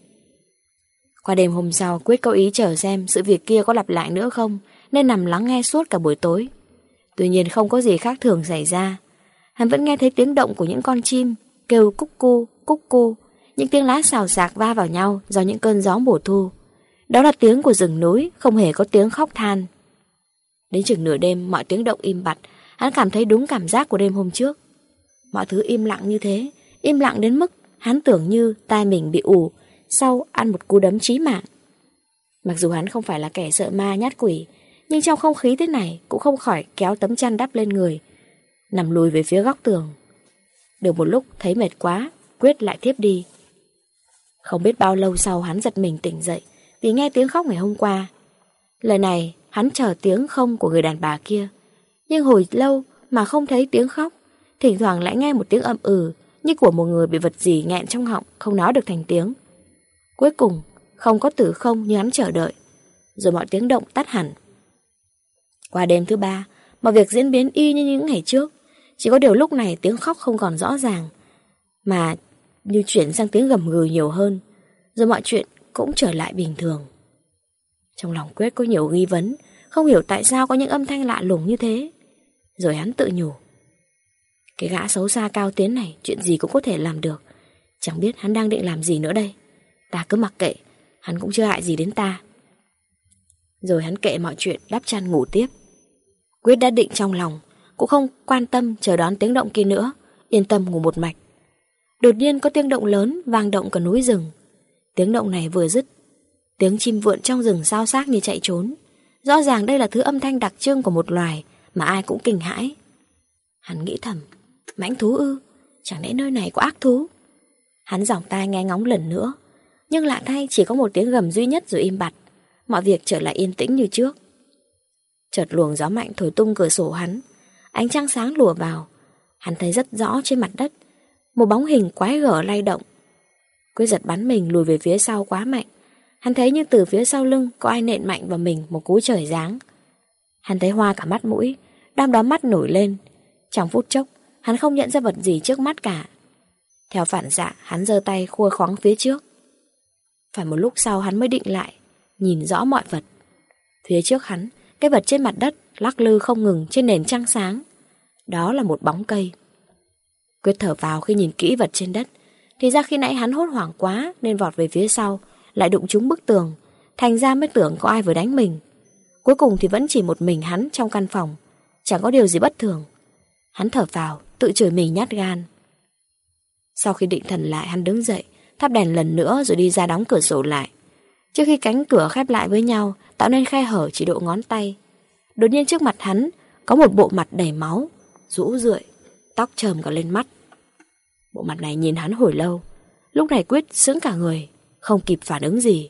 Qua đêm hôm sau, Quyết có ý chờ xem sự việc kia có lặp lại nữa không, nên nằm lắng nghe suốt cả buổi tối. Tuy nhiên không có gì khác thường xảy ra. Hắn vẫn nghe thấy tiếng động của những con chim kêu cúc cu, cúc cu, những tiếng lá xào xạc va vào nhau do những cơn gió mùa thu. Đó là tiếng của rừng núi, không hề có tiếng khóc than. Đến chừng nửa đêm, mọi tiếng động im bặt. Hắn cảm thấy đúng cảm giác của đêm hôm trước. Mọi thứ im lặng như thế, im lặng đến mức hắn tưởng như tai mình bị ù sau ăn một cú đấm chí mạng. Mặc dù hắn không phải là kẻ sợ ma nhát quỷ, nhưng trong không khí thế này cũng không khỏi kéo tấm chăn đắp lên người, nằm lùi về phía góc tường. Được một lúc thấy mệt quá, Quyết lại thiếp đi. Không biết bao lâu sau hắn giật mình tỉnh dậy vì nghe tiếng khóc ngày hôm qua. Lần này hắn chờ tiếng không của người đàn bà kia, nhưng hồi lâu mà không thấy tiếng khóc. Thỉnh thoảng lại nghe một tiếng ậm ừ như của một người bị vật gì nghẹn trong họng, không nói được thành tiếng. Cuối cùng không có từ không như hắn chờ đợi, rồi mọi tiếng động tắt hẳn. Qua đêm thứ ba, mọi việc diễn biến y như những ngày trước. Chỉ có điều lúc này tiếng khóc không còn rõ ràng, mà như chuyển sang tiếng gầm gừ nhiều hơn. Rồi mọi chuyện cũng trở lại bình thường. Trong lòng Quyết có nhiều nghi vấn, không hiểu tại sao có những âm thanh lạ lùng như thế. Rồi hắn tự nhủ, cái gã xấu xa Cao Tiến này chuyện gì cũng có thể làm được. Chẳng biết hắn đang định làm gì nữa đây. Ta cứ mặc kệ, hắn cũng chưa hại gì đến ta. Rồi hắn kệ mọi chuyện, đắp chăn ngủ tiếp. Quyết đã định trong lòng, cũng không quan tâm chờ đón tiếng động kia nữa, yên tâm ngủ một mạch. Đột nhiên có tiếng động lớn vang động cả núi rừng. Tiếng động này vừa dứt, tiếng chim vượn trong rừng xao xác như chạy trốn. Rõ ràng đây là thứ âm thanh đặc trưng của một loài mà ai cũng kinh hãi. Hắn nghĩ thầm, mãnh thú ư? Chẳng lẽ nơi này có ác thú? Hắn giỏng tai nghe ngóng lần nữa, nhưng lạ thay chỉ có một tiếng gầm duy nhất rồi im bặt. Mọi việc trở lại yên tĩnh như trước. Chợt luồng gió mạnh thổi tung cửa sổ hắn, ánh trăng sáng lùa vào. Hắn thấy rất rõ trên mặt đất một bóng hình quái gở lay động. Quyết giật bắn mình lùi về phía sau quá mạnh. Hắn thấy như từ phía sau lưng có ai nện mạnh vào mình một cú trời giáng. Hắn thấy hoa cả mắt mũi, đăm đóm mắt nổi lên. Trong phút chốc, hắn không nhận ra vật gì trước mắt cả. Theo phản xạ, hắn giơ tay khua khoắng phía trước. Phải một lúc sau hắn mới định lại, nhìn rõ mọi vật. Phía trước hắn, cái vật trên mặt đất lắc lư không ngừng trên nền trăng sáng. Đó là một bóng cây. Quyết thở vào khi nhìn kỹ vật trên đất. Thì ra khi nãy hắn hốt hoảng quá nên vọt về phía sau, lại đụng trúng bức tường. Thành ra mới tưởng có ai vừa đánh mình. Cuối cùng thì vẫn chỉ một mình hắn trong căn phòng. Chẳng có điều gì bất thường. Hắn thở vào, tự chửi mình nhát gan. Sau khi định thần lại, hắn đứng dậy, thắp đèn lần nữa rồi đi ra đóng cửa sổ lại. Trước khi cánh cửa khép lại với nhau, tạo nên khe hở chỉ độ ngón tay. Đột nhiên trước mặt hắn có một bộ mặt đầy máu, rũ rượi, tóc chởm cả lên mắt. Bộ mặt này nhìn hắn hồi lâu. Lúc này Quyết sững cả người, không kịp phản ứng gì.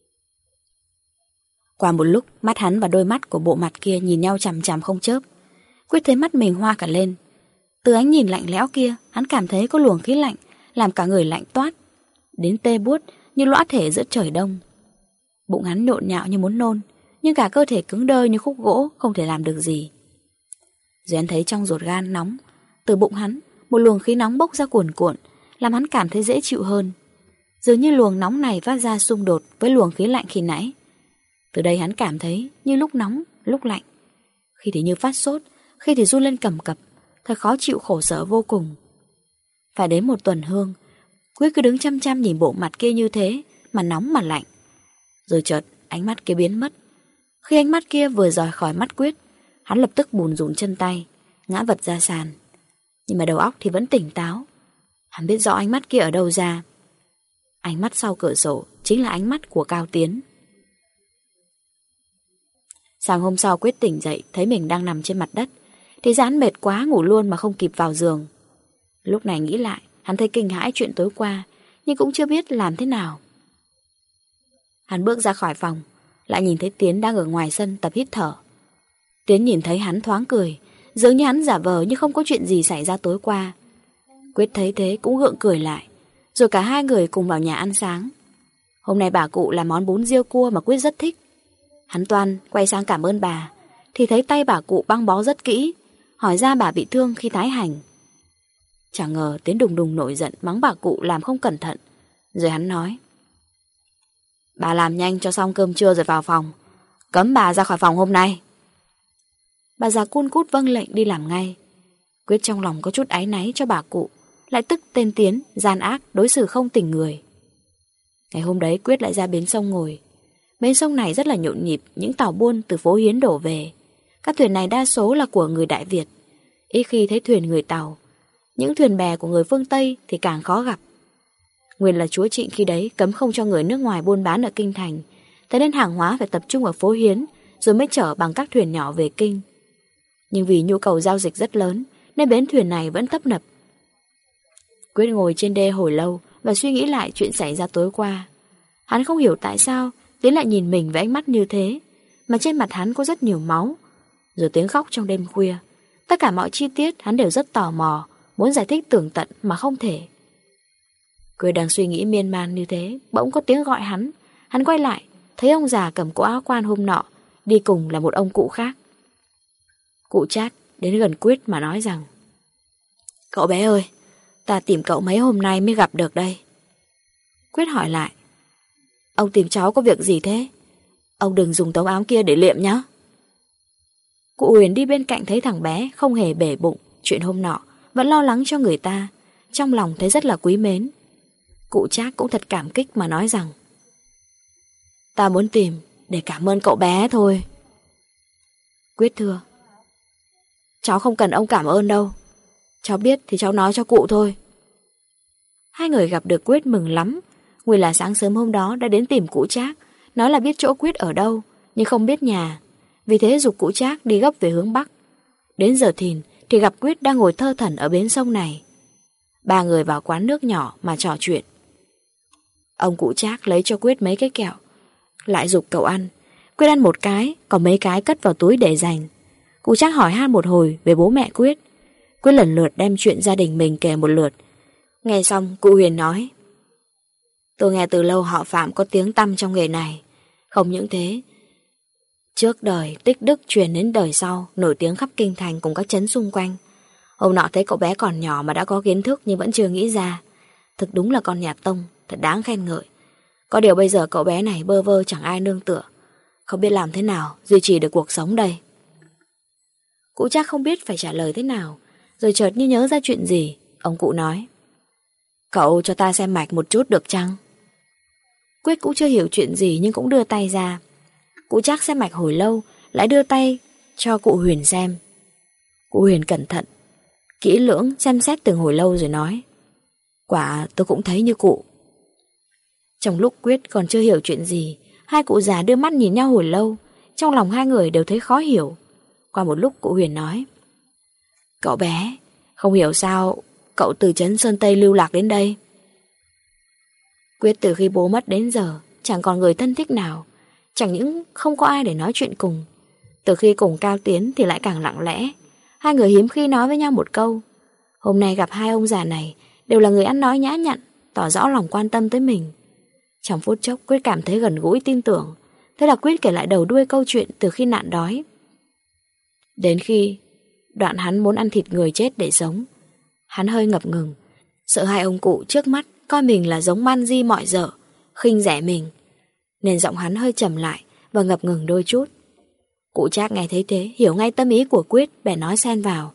Qua một lúc, mắt hắn và đôi mắt của bộ mặt kia nhìn nhau chằm chằm không chớp. Quyết thấy mắt mình hoa cả lên. Từ ánh nhìn lạnh lẽo kia, hắn cảm thấy có luồng khí lạnh làm cả người lạnh toát, đến tê buốt như lõa thể giữa trời đông. Bụng hắn nhộn nhạo như muốn nôn, nhưng cả cơ thể cứng đơ như khúc gỗ, không thể làm được gì. Rồi hắn thấy trong ruột gan nóng. Từ bụng hắn, một luồng khí nóng bốc ra cuồn cuộn, làm hắn cảm thấy dễ chịu hơn. Dường như luồng nóng này phát ra xung đột với luồng khí lạnh khi nãy. Từ đây hắn cảm thấy như lúc nóng, lúc lạnh. Khi thì như phát sốt, khi thì run lên cầm cập, thật khó chịu khổ sở vô cùng. Phải đến một tuần hương, Quyết cứ đứng chăm chăm nhìn bộ mặt kia như thế, mà nóng mà lạnh. Rồi chợt ánh mắt kia biến mất. Khi ánh mắt kia vừa rời khỏi mắt Quyết, hắn lập tức bùn rùn chân tay, ngã vật ra sàn. Nhưng mà đầu óc thì vẫn tỉnh táo. Hắn biết rõ ánh mắt kia ở đâu ra. Ánh mắt sau cửa sổ chính là ánh mắt của Cao Tiến. Sáng hôm sau Quyết tỉnh dậy, thấy mình đang nằm trên mặt đất. Thì ra hắn mệt quá ngủ luôn mà không kịp vào giường. Lúc này nghĩ lại, hắn thấy kinh hãi chuyện tối qua, nhưng cũng chưa biết làm thế nào. Hắn bước ra khỏi phòng, lại nhìn thấy Tiến đang ở ngoài sân tập hít thở. Tiến nhìn thấy hắn thoáng cười, dường như hắn giả vờ như không có chuyện gì xảy ra tối qua. Quyết thấy thế cũng gượng cười lại, rồi cả hai người cùng vào nhà ăn sáng. Hôm nay bà cụ làm món bún riêu cua mà Quyết rất thích. Hắn toan quay sang cảm ơn bà, thì thấy tay bà cụ băng bó rất kỹ, hỏi ra bà bị thương khi thái hành. Chẳng ngờ Tiến đùng đùng nổi giận mắng bà cụ làm không cẩn thận. Rồi hắn nói: bà làm nhanh cho xong cơm trưa rồi vào phòng, cấm bà ra khỏi phòng hôm nay. Bà già cun cút vâng lệnh đi làm ngay. Quyết trong lòng có chút áy náy cho bà cụ, lại tức tên Tiến gian ác đối xử không tình người. Ngày hôm đấy Quyết lại ra bến sông ngồi. Bến sông này rất là nhộn nhịp, những tàu buôn từ phố Hiến đổ về. Các thuyền này đa số là của người Đại Việt, ít khi thấy thuyền người Tàu. Những thuyền bè của người phương Tây thì càng khó gặp. Nguyên là chúa Trịnh khi đấy cấm không cho người nước ngoài buôn bán ở kinh thành, thế nên hàng hóa phải tập trung ở phố Hiến, rồi mới chở bằng các thuyền nhỏ về kinh. Nhưng vì nhu cầu giao dịch rất lớn, nên bến thuyền này vẫn tấp nập. Quyết ngồi trên đê hồi lâu và suy nghĩ lại chuyện xảy ra tối qua. Hắn không hiểu tại sao Tiến lại nhìn mình với ánh mắt như thế, mà trên mặt hắn có rất nhiều máu. Rồi tiếng khóc trong đêm khuya. Tất cả mọi chi tiết hắn đều rất tò mò, muốn giải thích tường tận mà không thể. Quyết đang suy nghĩ miên man như thế, bỗng có tiếng gọi hắn. Hắn quay lại, thấy ông già cầm cổ áo quan hôm nọ, đi cùng là một ông cụ khác. Cụ Chát đến gần Quyết mà nói rằng: cậu bé ơi, ta tìm cậu mấy hôm nay mới gặp được đây. Quyết hỏi lại: ông tìm cháu có việc gì thế? Ông đừng dùng tấm áo kia để liệm nhé. Cụ Huyền đi bên cạnh thấy thằng bé không hề bể bụng chuyện hôm nọ, vẫn lo lắng cho người ta, trong lòng thấy rất là quý mến. Cụ Trác cũng thật cảm kích mà nói rằng: ta muốn tìm để cảm ơn cậu bé thôi. Quyết thưa: cháu không cần ông cảm ơn đâu, cháu biết thì cháu nói cho cụ thôi. Hai người gặp được Quyết mừng lắm. Nguyên là sáng sớm hôm đó đã đến tìm cụ Trác, nói là biết chỗ Quyết ở đâu, nhưng không biết nhà. Vì thế giục cụ Trác đi gấp về hướng Bắc. Đến giờ thìn thì gặp Quyết đang ngồi thơ thẩn ở bến sông này. Ba người vào quán nước nhỏ mà trò chuyện. Ông cụ Trác lấy cho Quyết mấy cái kẹo, lại giục cậu ăn. Quyết ăn một cái, còn mấy cái cất vào túi để dành. Cụ Trác hỏi han một hồi về bố mẹ Quyết. Quyết lần lượt đem chuyện gia đình mình kể một lượt. Nghe xong cụ Huyền nói: Tôi nghe từ lâu họ Phạm có tiếng tăm trong nghề này. Không những thế, trước đời tích đức truyền đến đời sau, nổi tiếng khắp kinh thành cùng các trấn xung quanh. Hôm nọ thấy cậu bé còn nhỏ mà đã có kiến thức nhưng vẫn chưa nghĩ ra. Thực đúng là con nhà Tông, thật đáng khen ngợi. Có điều bây giờ cậu bé này bơ vơ chẳng ai nương tựa, không biết làm thế nào duy trì được cuộc sống đây. Cụ Trác không biết phải trả lời thế nào, rồi chợt như nhớ ra chuyện gì. Ông cụ nói: Cậu cho ta xem mạch một chút được chăng? Quyết cũng chưa hiểu chuyện gì nhưng cũng đưa tay ra. Cụ Trác xem mạch hồi lâu, lại đưa tay cho cụ Huyền xem. Cụ Huyền cẩn thận, kỹ lưỡng xem xét từng hồi lâu rồi nói: Quả tôi cũng thấy như cụ. Trong lúc Quyết còn chưa hiểu chuyện gì, hai cụ già đưa mắt nhìn nhau hồi lâu. Trong lòng hai người đều thấy khó hiểu. Qua một lúc cụ Huyền nói: Cậu bé, không hiểu sao cậu từ trấn Sơn Tây lưu lạc đến đây. Quyết từ khi bố mất đến giờ chẳng còn người thân thích nào, chẳng những không có ai để nói chuyện cùng. Từ khi cùng Cao Tiến thì lại càng lặng lẽ. Hai người hiếm khi nói với nhau một câu. Hôm nay gặp hai ông già này đều là người ăn nói nhã nhặn, tỏ rõ lòng quan tâm tới mình. Trong phút chốc Quyết cảm thấy gần gũi tin tưởng. Thế là Quyết kể lại đầu đuôi câu chuyện từ khi nạn đói đến khi đoạn hắn muốn ăn thịt người chết để sống. Hắn hơi ngập ngừng, sợ hai ông cụ trước mắt coi mình là giống man di mọi dở, khinh rẻ mình, nên giọng hắn hơi trầm lại và ngập ngừng đôi chút. Cụ Trác nghe thấy thế, hiểu ngay tâm ý của Quyết, bèn nói xen vào: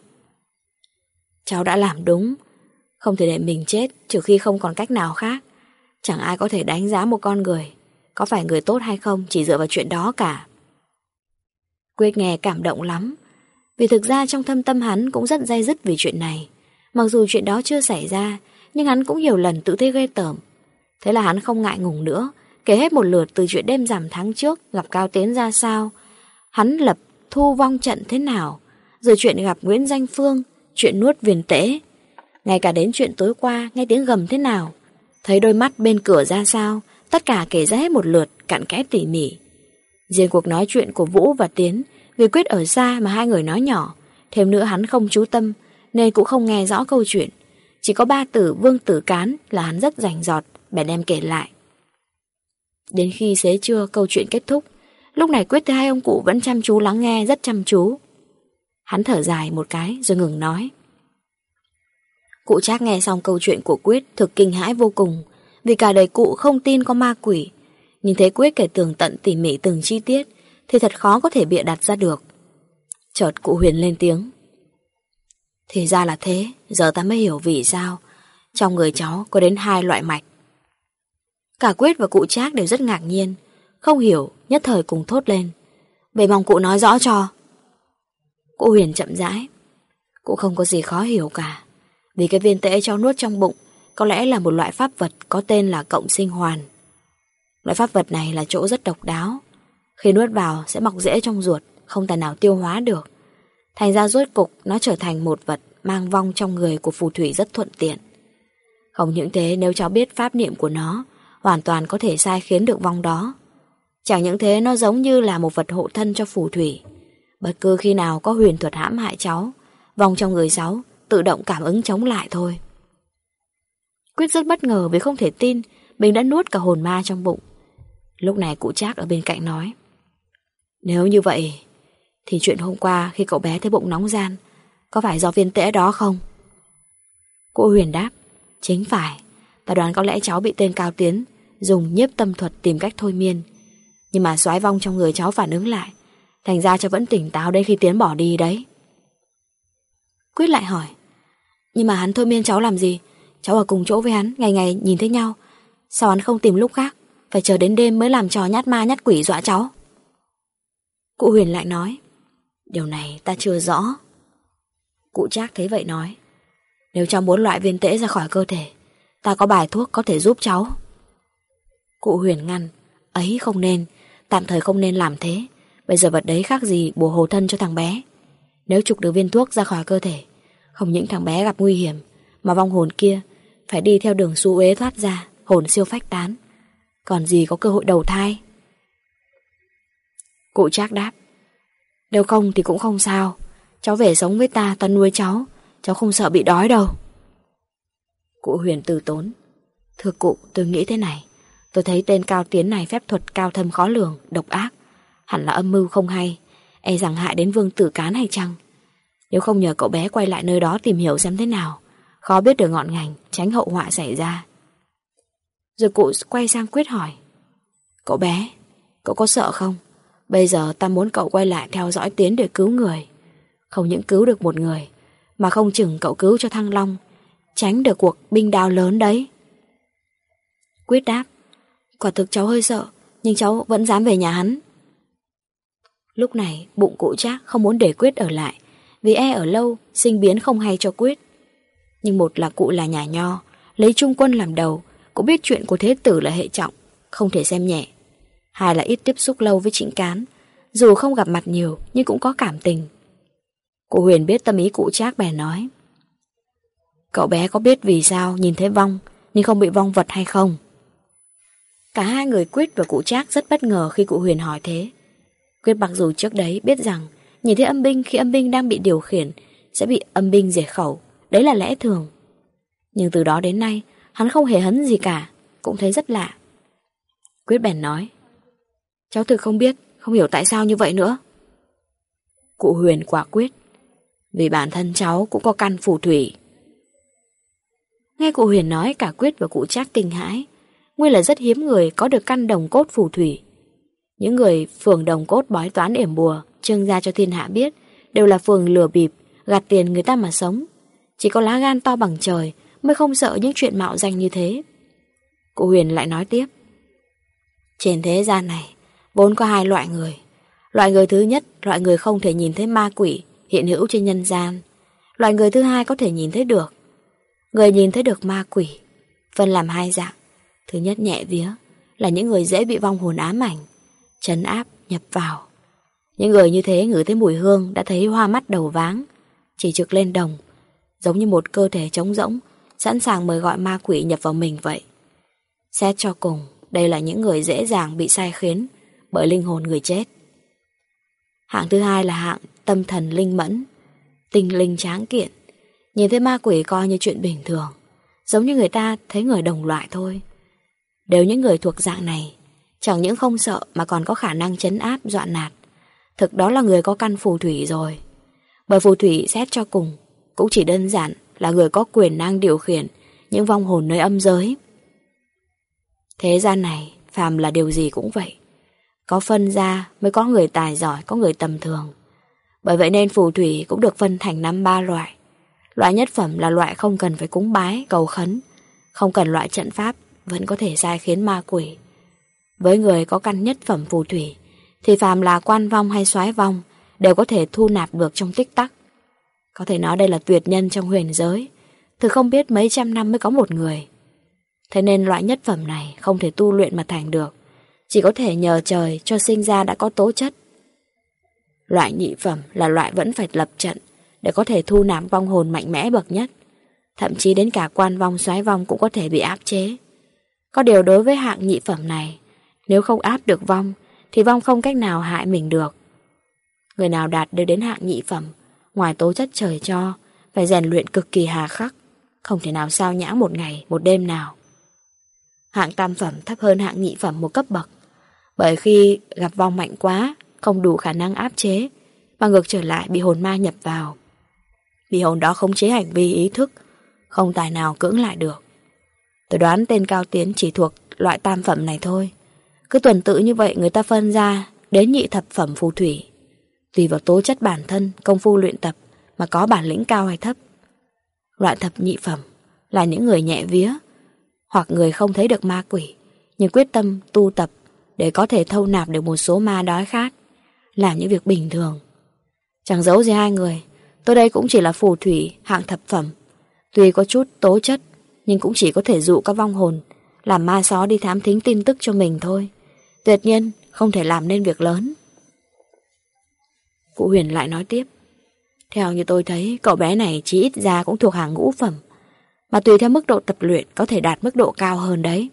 Cháu đã làm đúng, không thể để mình chết trừ khi không còn cách nào khác. Chẳng ai có thể đánh giá một con người có phải người tốt hay không chỉ dựa vào chuyện đó cả. Quyết nghe cảm động lắm, vì thực ra trong thâm tâm hắn cũng rất day dứt vì chuyện này. Mặc dù chuyện đó chưa xảy ra, nhưng hắn cũng nhiều lần tự thấy ghê tởm. Thế là hắn không ngại ngùng nữa, kể hết một lượt từ chuyện đêm rằm tháng trước gặp Cao Tiến ra sao, hắn lập thu vong trận thế nào, rồi chuyện gặp Nguyễn Danh Phương, chuyện nuốt viền tễ, ngay cả đến chuyện tối qua nghe tiếng gầm thế nào, thấy đôi mắt bên cửa ra sao, tất cả kể ra hết một lượt, cặn kẽ tỉ mỉ. Riêng cuộc nói chuyện của Vũ và Tiến, vì Quyết ở xa mà hai người nói nhỏ, thêm nữa hắn không chú tâm nên cũng không nghe rõ câu chuyện. Chỉ có ba từ Vương Tử Cán là hắn rất rành rọt, bèn đem kể lại. Đến khi xế trưa câu chuyện kết thúc, lúc này Quyết thấy hai ông cụ vẫn chăm chú lắng nghe, rất chăm chú. Hắn thở dài một cái rồi ngừng nói. Cụ Trác nghe xong câu chuyện của Quyết thực kinh hãi vô cùng, vì cả đời cụ không tin có ma quỷ, nhưng thấy Quyết kể tường tận tỉ mỉ từng chi tiết thì thật khó có thể bịa đặt ra được. Chợt cụ Huyền lên tiếng: Thì ra là thế, giờ ta mới hiểu vì sao trong người cháu có đến hai loại mạch. Cả Quyết và cụ Trác đều rất ngạc nhiên, không hiểu, nhất thời cùng thốt lên: Vậy mong cụ nói rõ cho. Cụ Huyền chậm rãi: Cụ không có gì khó hiểu cả, vì cái viên tễ cháu nuốt trong bụng có lẽ là một loại pháp vật có tên là cộng sinh hoàn. Loại pháp vật này là chỗ rất độc đáo, khi nuốt vào sẽ mọc rễ trong ruột, không tài nào tiêu hóa được. Thành ra rốt cục nó trở thành một vật mang vong trong người của phù thủy rất thuận tiện. Không những thế, nếu cháu biết pháp niệm của nó, hoàn toàn có thể sai khiến được vong đó. Chẳng những thế, nó giống như là một vật hộ thân cho phù thủy. Bất cứ khi nào có huyền thuật hãm hại cháu, vong trong người cháu tự động cảm ứng chống lại thôi. Quyết rất bất ngờ vì không thể tin mình đã nuốt cả hồn ma trong bụng. Lúc này cụ Trác ở bên cạnh nói: Nếu như vậy thì chuyện hôm qua khi cậu bé thấy bụng nóng ran có phải do viên tễ đó không? Cụ Huyền đáp: Chính phải. Ta đoán có lẽ cháu bị tên Cao Tiến dùng nhiếp tâm thuật tìm cách thôi miên, nhưng mà soái vong trong người cháu phản ứng lại, thành ra cháu vẫn tỉnh táo đến khi Tiến bỏ đi đấy. Quyết lại hỏi: Nhưng mà hắn thôi miên cháu làm gì? Cháu ở cùng chỗ với hắn, ngày ngày nhìn thấy nhau, sao hắn không tìm lúc khác, phải chờ đến đêm mới làm trò nhát ma nhát quỷ dọa cháu? Cụ Huyền lại nói: Điều này ta chưa rõ. Cụ Trác thấy vậy nói: Nếu cháu muốn loại viên tễ ra khỏi cơ thể, ta có bài thuốc có thể giúp cháu. Cụ Huyền ngăn: Ấy không nên, tạm thời không nên làm thế. Bây giờ vật đấy khác gì bùa hộ thân cho thằng bé. Nếu trục được viên thuốc ra khỏi cơ thể, không những thằng bé gặp nguy hiểm, mà vong hồn kia phải đi theo đường xu uế thoát ra, hồn siêu phách tán, còn gì có cơ hội đầu thai. Cụ Trác đáp: Nếu không thì cũng không sao, cháu về sống với ta, ta nuôi cháu, cháu không sợ bị đói đâu. Cụ Huyền từ tốn: Thưa cụ, tôi nghĩ thế này, Tôi thấy tên Cao Tiến này phép thuật cao thâm khó lường, độc ác. Hẳn là âm mưu không hay, e rằng hại đến Vương Tử Cán hay chăng? Nếu không nhờ cậu bé quay lại nơi đó tìm hiểu xem thế nào, khó biết được ngọn ngành, tránh hậu họa xảy ra. Rồi cụ quay sang Quyết hỏi: Cậu bé, cậu có sợ không? Bây giờ ta muốn cậu quay lại theo dõi Tiến để cứu người. Không những cứu được một người, mà không chừng cậu cứu cho Thăng Long, tránh được cuộc binh đao lớn đấy. Quyết đáp: Quả thực cháu hơi sợ, nhưng cháu vẫn dám về nhà hắn. Lúc này bụng cụ Trác không muốn để Quyết ở lại, vì e ở lâu sinh biến không hay cho Quyết. Nhưng một là cụ là nhà nho, lấy trung quân làm đầu, cũng biết chuyện của thế tử là hệ trọng, không thể xem nhẹ. Hai là ít tiếp xúc lâu với Trịnh Cán, dù không gặp mặt nhiều nhưng cũng có cảm tình. Cụ Huyền biết tâm ý cụ Trác bèn nói: Cậu bé có biết vì sao nhìn thấy vong nhưng không bị vong vật hay không? Cả hai người Quyết và cụ Trác rất bất ngờ khi cụ Huyền hỏi thế. Quyết mặc dù trước đấy biết rằng nhìn thấy âm binh khi âm binh đang bị điều khiển sẽ bị âm binh diệt khẩu, đấy là lẽ thường. Nhưng từ đó đến nay hắn không hề hấn gì cả, cũng thấy rất lạ. Quyết bèn nói: Cháu thực không biết, không hiểu tại sao như vậy nữa. Cụ Huyền quả quyết: Vì bản thân cháu cũng có căn phù thủy. Nghe cụ Huyền nói, cả Quyết và cụ Trác kinh hãi. Nguyên là rất hiếm người có được căn đồng cốt phù thủy. Những người phường đồng cốt bói toán yểm bùa trưng ra cho thiên hạ biết đều là phường lừa bịp, gạt tiền người ta mà sống. Chỉ có lá gan to bằng trời mới không sợ những chuyện mạo danh như thế. Cụ Huyền lại nói tiếp: Trên thế gian này vốn có hai loại người. Loại người thứ nhất, loại người không thể nhìn thấy ma quỷ hiện hữu trên nhân gian. Loại người thứ hai có thể nhìn thấy được. Người nhìn thấy được ma quỷ phân làm hai dạng. Thứ nhất nhẹ vía, là những người dễ bị vong hồn ám ảnh, trấn áp, nhập vào. Những người như thế ngửi thấy mùi hương đã thấy hoa mắt đầu váng, chỉ trực lên đồng, giống như một cơ thể trống rỗng, sẵn sàng mời gọi ma quỷ nhập vào mình vậy. Xét cho cùng, đây là những người dễ dàng bị sai khiến bởi linh hồn người chết. Hạng thứ hai là hạng tâm thần linh mẫn, tinh linh tráng kiện, nhìn thấy ma quỷ coi như chuyện bình thường, giống như người ta thấy người đồng loại thôi. Đều những người thuộc dạng này chẳng những không sợ mà còn có khả năng trấn áp dọa nạt. Thực đó là người có căn phù thủy rồi. Bởi phù thủy xét cho cùng cũng chỉ đơn giản là người có quyền năng điều khiển những vong hồn nơi âm giới. Thế gian này phàm là điều gì cũng vậy, có phân ra mới có người tài giỏi, có người tầm thường. Bởi vậy nên phù thủy cũng được phân thành năm ba loại. Loại nhất phẩm là loại không cần phải cúng bái, cầu khấn, không cần loại trận pháp, vẫn có thể sai khiến ma quỷ. Với người có căn nhất phẩm phù thủy thì phàm là quan vong hay soái vong đều có thể thu nạp được trong tích tắc. Có thể nói đây là tuyệt nhân trong huyền giới, từ không biết mấy trăm năm mới có một người. Thế nên loại nhất phẩm này không thể tu luyện mà thành được, chỉ có thể nhờ trời cho sinh ra đã có tố chất. Loại nhị phẩm là loại vẫn phải lập trận để có thể thu nạp vong hồn mạnh mẽ bậc nhất. Thậm chí đến cả quan vong soái vong cũng có thể bị áp chế. Có điều đối với hạng nhị phẩm này, nếu không áp được vong thì vong không cách nào hại mình được. Người nào đạt được đến hạng nhị phẩm, ngoài tố chất trời cho, phải rèn luyện cực kỳ hà khắc, không thể nào sao nhãng một ngày, một đêm nào. Hạng tam phẩm thấp hơn hạng nhị phẩm một cấp bậc, bởi khi gặp vong mạnh quá, không đủ khả năng áp chế, mà ngược trở lại bị hồn ma nhập vào. Bị hồn đó khống chế hành vi ý thức, không tài nào cưỡng lại được. Tôi đoán tên Cao Tiến chỉ thuộc loại tam phẩm này thôi. Cứ tuần tự như vậy người ta phân ra đến nhị thập phẩm phù thủy, tùy vào tố chất bản thân, công phu luyện tập mà có bản lĩnh cao hay thấp. Loại thập nhị phẩm là những người nhẹ vía, hoặc người không thấy được ma quỷ, nhưng quyết tâm tu tập để có thể thâu nạp được một số ma đói khát, làm những việc bình thường. Chẳng giấu gì hai người, tôi đây cũng chỉ là phù thủy hạng thập phẩm, tuy có chút tố chất nhưng cũng chỉ có thể dụ các vong hồn làm ma só đi thám thính tin tức cho mình thôi, tuyệt nhiên không thể làm nên việc lớn. Cụ Huyền lại nói tiếp: Theo như tôi thấy, cậu bé này chỉ ít ra cũng thuộc hàng ngũ phẩm, mà tùy theo mức độ tập luyện có thể đạt mức độ cao hơn đấy.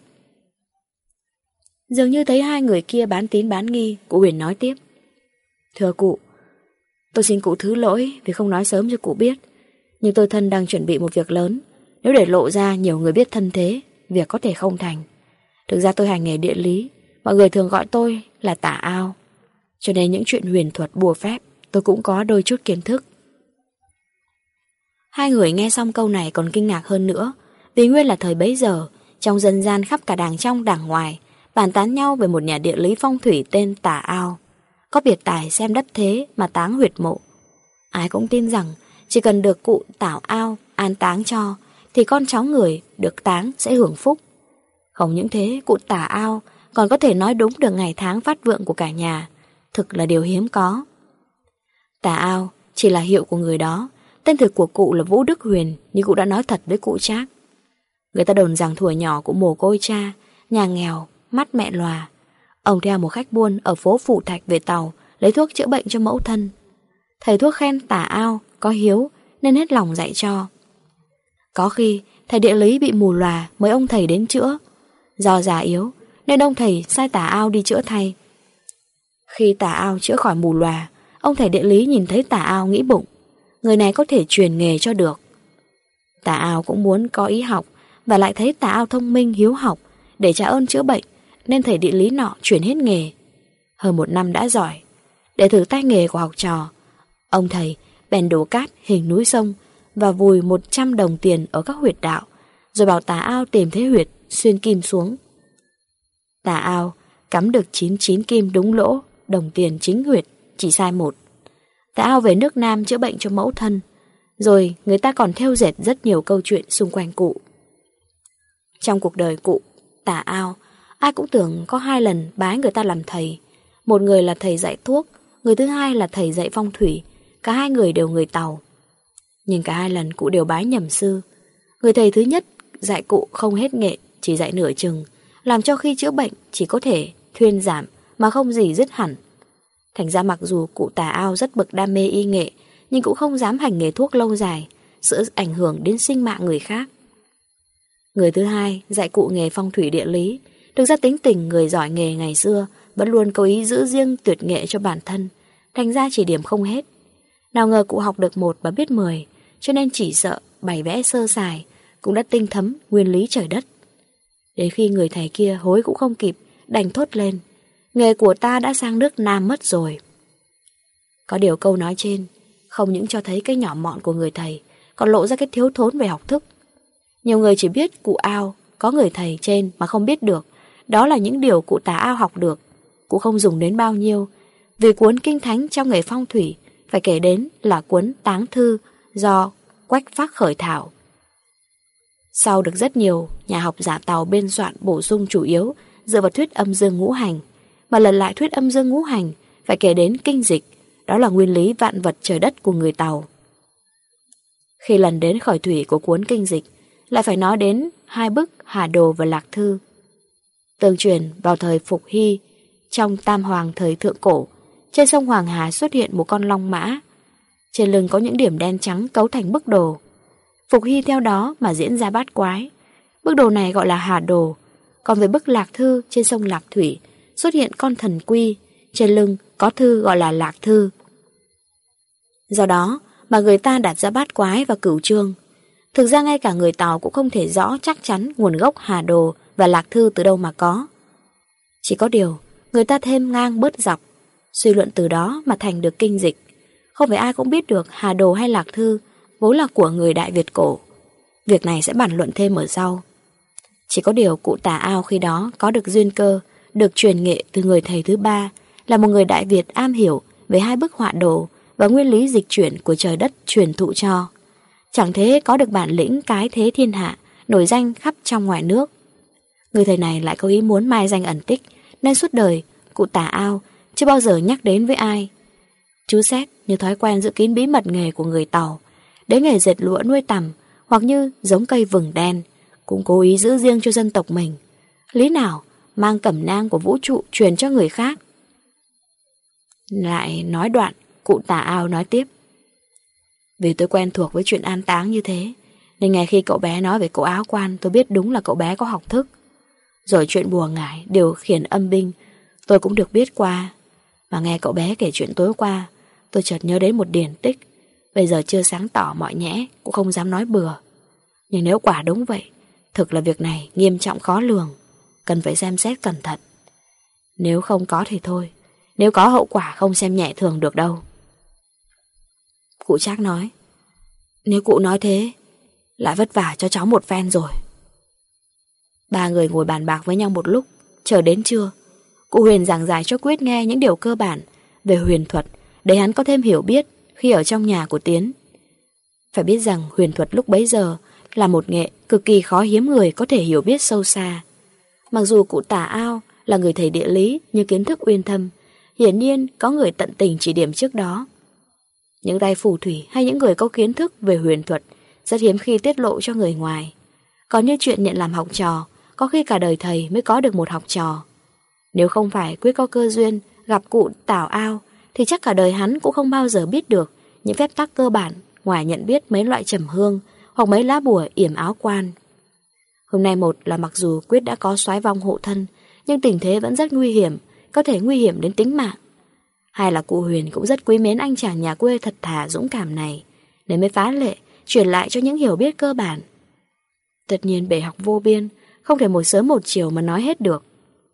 Dường như thấy hai người kia bán tín bán nghi, cụ Huyền nói tiếp: Thưa cụ, tôi xin cụ thứ lỗi vì không nói sớm cho cụ biết, nhưng tôi thân đang chuẩn bị một việc lớn. Nếu để lộ ra nhiều người biết thân thế, việc có thể không thành. Thực ra tôi hành nghề địa lý, mọi người thường gọi tôi là Tả Ao, cho nên những chuyện huyền thuật bùa phép tôi cũng có đôi chút kiến thức. Hai người nghe xong câu này còn kinh ngạc hơn nữa, vì nguyên là thời bấy giờ, trong dân gian khắp cả đàng trong đàng ngoài bàn tán nhau về một nhà địa lý phong thủy tên Tả Ao, có biệt tài xem đất thế mà táng huyệt mộ. Ai cũng tin rằng chỉ cần được cụ Tảo Ao an táng cho thì con cháu người được táng sẽ hưởng phúc. Không những thế, cụ Tả Ao còn có thể nói đúng được ngày tháng phát vượng của cả nhà, thực là điều hiếm có. Tả Ao chỉ là hiệu của người đó, tên thực của cụ là Vũ Đức Huyền, như cụ đã nói thật với cụ Trác. Người ta đồn rằng thuở nhỏ cụ mồ côi cha, nhà nghèo, mắt mẹ lòa. Ông theo một khách buôn ở phố Phủ Thạch về Tàu lấy thuốc chữa bệnh cho mẫu thân. Thầy thuốc khen Tả Ao có hiếu nên hết lòng dạy cho. Có khi thầy địa lý bị mù lòa mới ông thầy đến chữa. Do già yếu nên ông thầy sai Tả Ao đi chữa thay. Khi Tả Ao chữa khỏi mù lòa, ông thầy địa lý nhìn thấy Tả Ao nghĩ bụng, người này có thể truyền nghề cho được. Tả Ao cũng muốn có ý học, và lại thấy Tả Ao thông minh hiếu học, để trả ơn chữa bệnh nên thầy địa lý nọ chuyển hết nghề. Hơn một năm đã giỏi. Để thử tay nghề của học trò, ông thầy bèn đổ cát hình núi sông và vùi một trăm đồng tiền ở các huyệt đạo, rồi bảo Tả Ao tìm thấy huyệt xuyên kim xuống. Tả Ao cắm được chín mươi chín kim đúng lỗ, đồng tiền chính huyệt, chỉ sai một. Tả Ao về nước Nam chữa bệnh cho mẫu thân, rồi người ta còn thêu dệt rất nhiều câu chuyện xung quanh cụ. Trong cuộc đời cụ Tả Ao, ai cũng tưởng có hai lần bái người ta làm thầy. Một người là thầy dạy thuốc, người thứ hai là thầy dạy phong thủy. Cả hai người đều người Tàu. Nhưng cả hai lần cụ đều bái nhầm sư. Người thầy thứ nhất dạy cụ không hết nghệ, chỉ dạy nửa chừng, làm cho khi chữa bệnh chỉ có thể thuyên giảm mà không gì dứt hẳn. Thành ra mặc dù cụ Tả Ao rất bậc đam mê y nghệ, nhưng cũng không dám hành nghề thuốc lâu dài, sợ ảnh hưởng đến sinh mạng người khác. Người thứ hai dạy cụ nghề phong thủy địa lý. Thực ra tính tình người giỏi nghề ngày xưa vẫn luôn có ý giữ riêng tuyệt nghệ cho bản thân, thành ra chỉ điểm không hết. Nào ngờ cụ học được một và biết mười, cho nên chỉ sợ bày vẽ sơ sài cũng đã tinh thấm nguyên lý trời đất. Đến khi người thầy kia hối cũng không kịp, đành thốt lên: nghề của ta đã sang nước Nam mất rồi. Có điều câu nói trên không những cho thấy cái nhỏ mọn của người thầy, còn lộ ra cái thiếu thốn về học thức. Nhiều người chỉ biết cụ Ao có người thầy trên mà không biết được đó là những điều cụ Tả Ao học được. Cụ không dùng đến bao nhiêu, vì cuốn kinh thánh trong nghề phong thủy phải kể đến là cuốn Táng Thư do Quách Phác khởi thảo. Sau được rất nhiều nhà học giả Tàu biên soạn bổ sung, chủ yếu dựa vào thuyết âm dương ngũ hành. Mà lần lại thuyết âm dương ngũ hành phải kể đến kinh dịch, đó là nguyên lý vạn vật trời đất của người Tàu. Khi lần đến khởi thủy của cuốn kinh dịch, lại phải nói đến hai bức Hà Đồ và Lạc Thư. Tương truyền vào thời Phục Hy, trong Tam Hoàng thời thượng cổ, trên sông Hoàng Hà xuất hiện một con long mã. Trên lưng có những điểm đen trắng cấu thành bức đồ. Phục Hy theo đó mà diễn ra bát quái. Bức đồ này gọi là Hà Đồ. Còn về bức Lạc Thư trên sông Lạc Thủy xuất hiện con thần quy, trên lưng có thư gọi là Lạc Thư. Do đó mà người ta đặt ra bát quái và cửu chương. Thực ra ngay cả người Tàu cũng không thể rõ chắc chắn nguồn gốc Hà Đồ và Lạc Thư từ đâu mà có. Chỉ có điều người ta thêm ngang bớt dọc, suy luận từ đó mà thành được kinh dịch. Không phải ai cũng biết được Hà Đồ hay Lạc Thư vốn là của người Đại Việt cổ. Việc này sẽ bàn luận thêm ở sau. Chỉ có điều cụ Tả Ao khi đó có được duyên cơ, được truyền nghệ từ người thầy thứ ba, là một người Đại Việt am hiểu về hai bức họa đồ và nguyên lý dịch chuyển của trời đất truyền thụ cho. Chẳng thế có được bản lĩnh cái thế thiên hạ, nổi danh khắp trong ngoài nước. Người thầy này lại có ý muốn mai danh ẩn tích, nên suốt đời cụ Tả Ao chưa bao giờ nhắc đến với ai. Chú xét như thói quen giữ kín bí mật nghề của người Tàu, đến nghề dệt lụa nuôi tằm, hoặc như giống cây vừng đen, cũng cố ý giữ riêng cho dân tộc mình. Lý nào mang cẩm nang của vũ trụ truyền cho người khác. Lại nói đoạn, cụ Tả Ao nói tiếp: vì tôi quen thuộc với chuyện an táng như thế, nên ngày khi cậu bé nói về cậu áo quan, tôi biết đúng là cậu bé có học thức. Rồi chuyện bùa ngải, điều khiển âm binh, tôi cũng được biết qua. Mà nghe cậu bé kể chuyện tối qua, tôi chợt nhớ đến một điển tích. Bây giờ chưa sáng tỏ mọi nhẽ, cũng không dám nói bừa. Nhưng nếu quả đúng vậy, thực là việc này nghiêm trọng khó lường. cần phải xem xét cẩn thận. Nếu không có thì thôi, nếu có hậu quả không xem nhẹ thường được đâu. Cụ Trác nói, nếu cụ nói thế, lại vất vả cho cháu một phen rồi. Ba người ngồi bàn bạc với nhau một lúc, chờ đến trưa. Cụ Huyền giảng giải cho Quyết nghe những điều cơ bản về huyền thuật để hắn có thêm hiểu biết khi ở trong nhà của Tiến. Phải biết rằng huyền thuật lúc bấy giờ là một nghệ cực kỳ khó hiếm người có thể hiểu biết sâu xa. Mặc dù cụ Tả Ao là người thầy địa lý nhưng kiến thức uyên thâm, hiển nhiên có người tận tình chỉ điểm trước đó. Những tay phù thủy hay những người có kiến thức về huyền thuật rất hiếm khi tiết lộ cho người ngoài. Còn như chuyện nhận làm học trò, có khi cả đời thầy mới có được một học trò. Nếu không phải Quyết có cơ duyên gặp cụ Tảo Ao thì chắc cả đời hắn cũng không bao giờ biết được những phép tắc cơ bản ngoài nhận biết mấy loại trầm hương hoặc mấy lá bùa yểm áo quan. Hôm nay một là mặc dù Quyết đã có soái vong hộ thân, nhưng tình thế vẫn rất nguy hiểm, có thể nguy hiểm đến tính mạng. Hai là cụ Huyền cũng rất quý mến anh chàng nhà quê thật thà dũng cảm này, nên mới phá lệ truyền lại cho những hiểu biết cơ bản. Tất nhiên bể học vô biên, không thể một sớm một chiều mà nói hết được.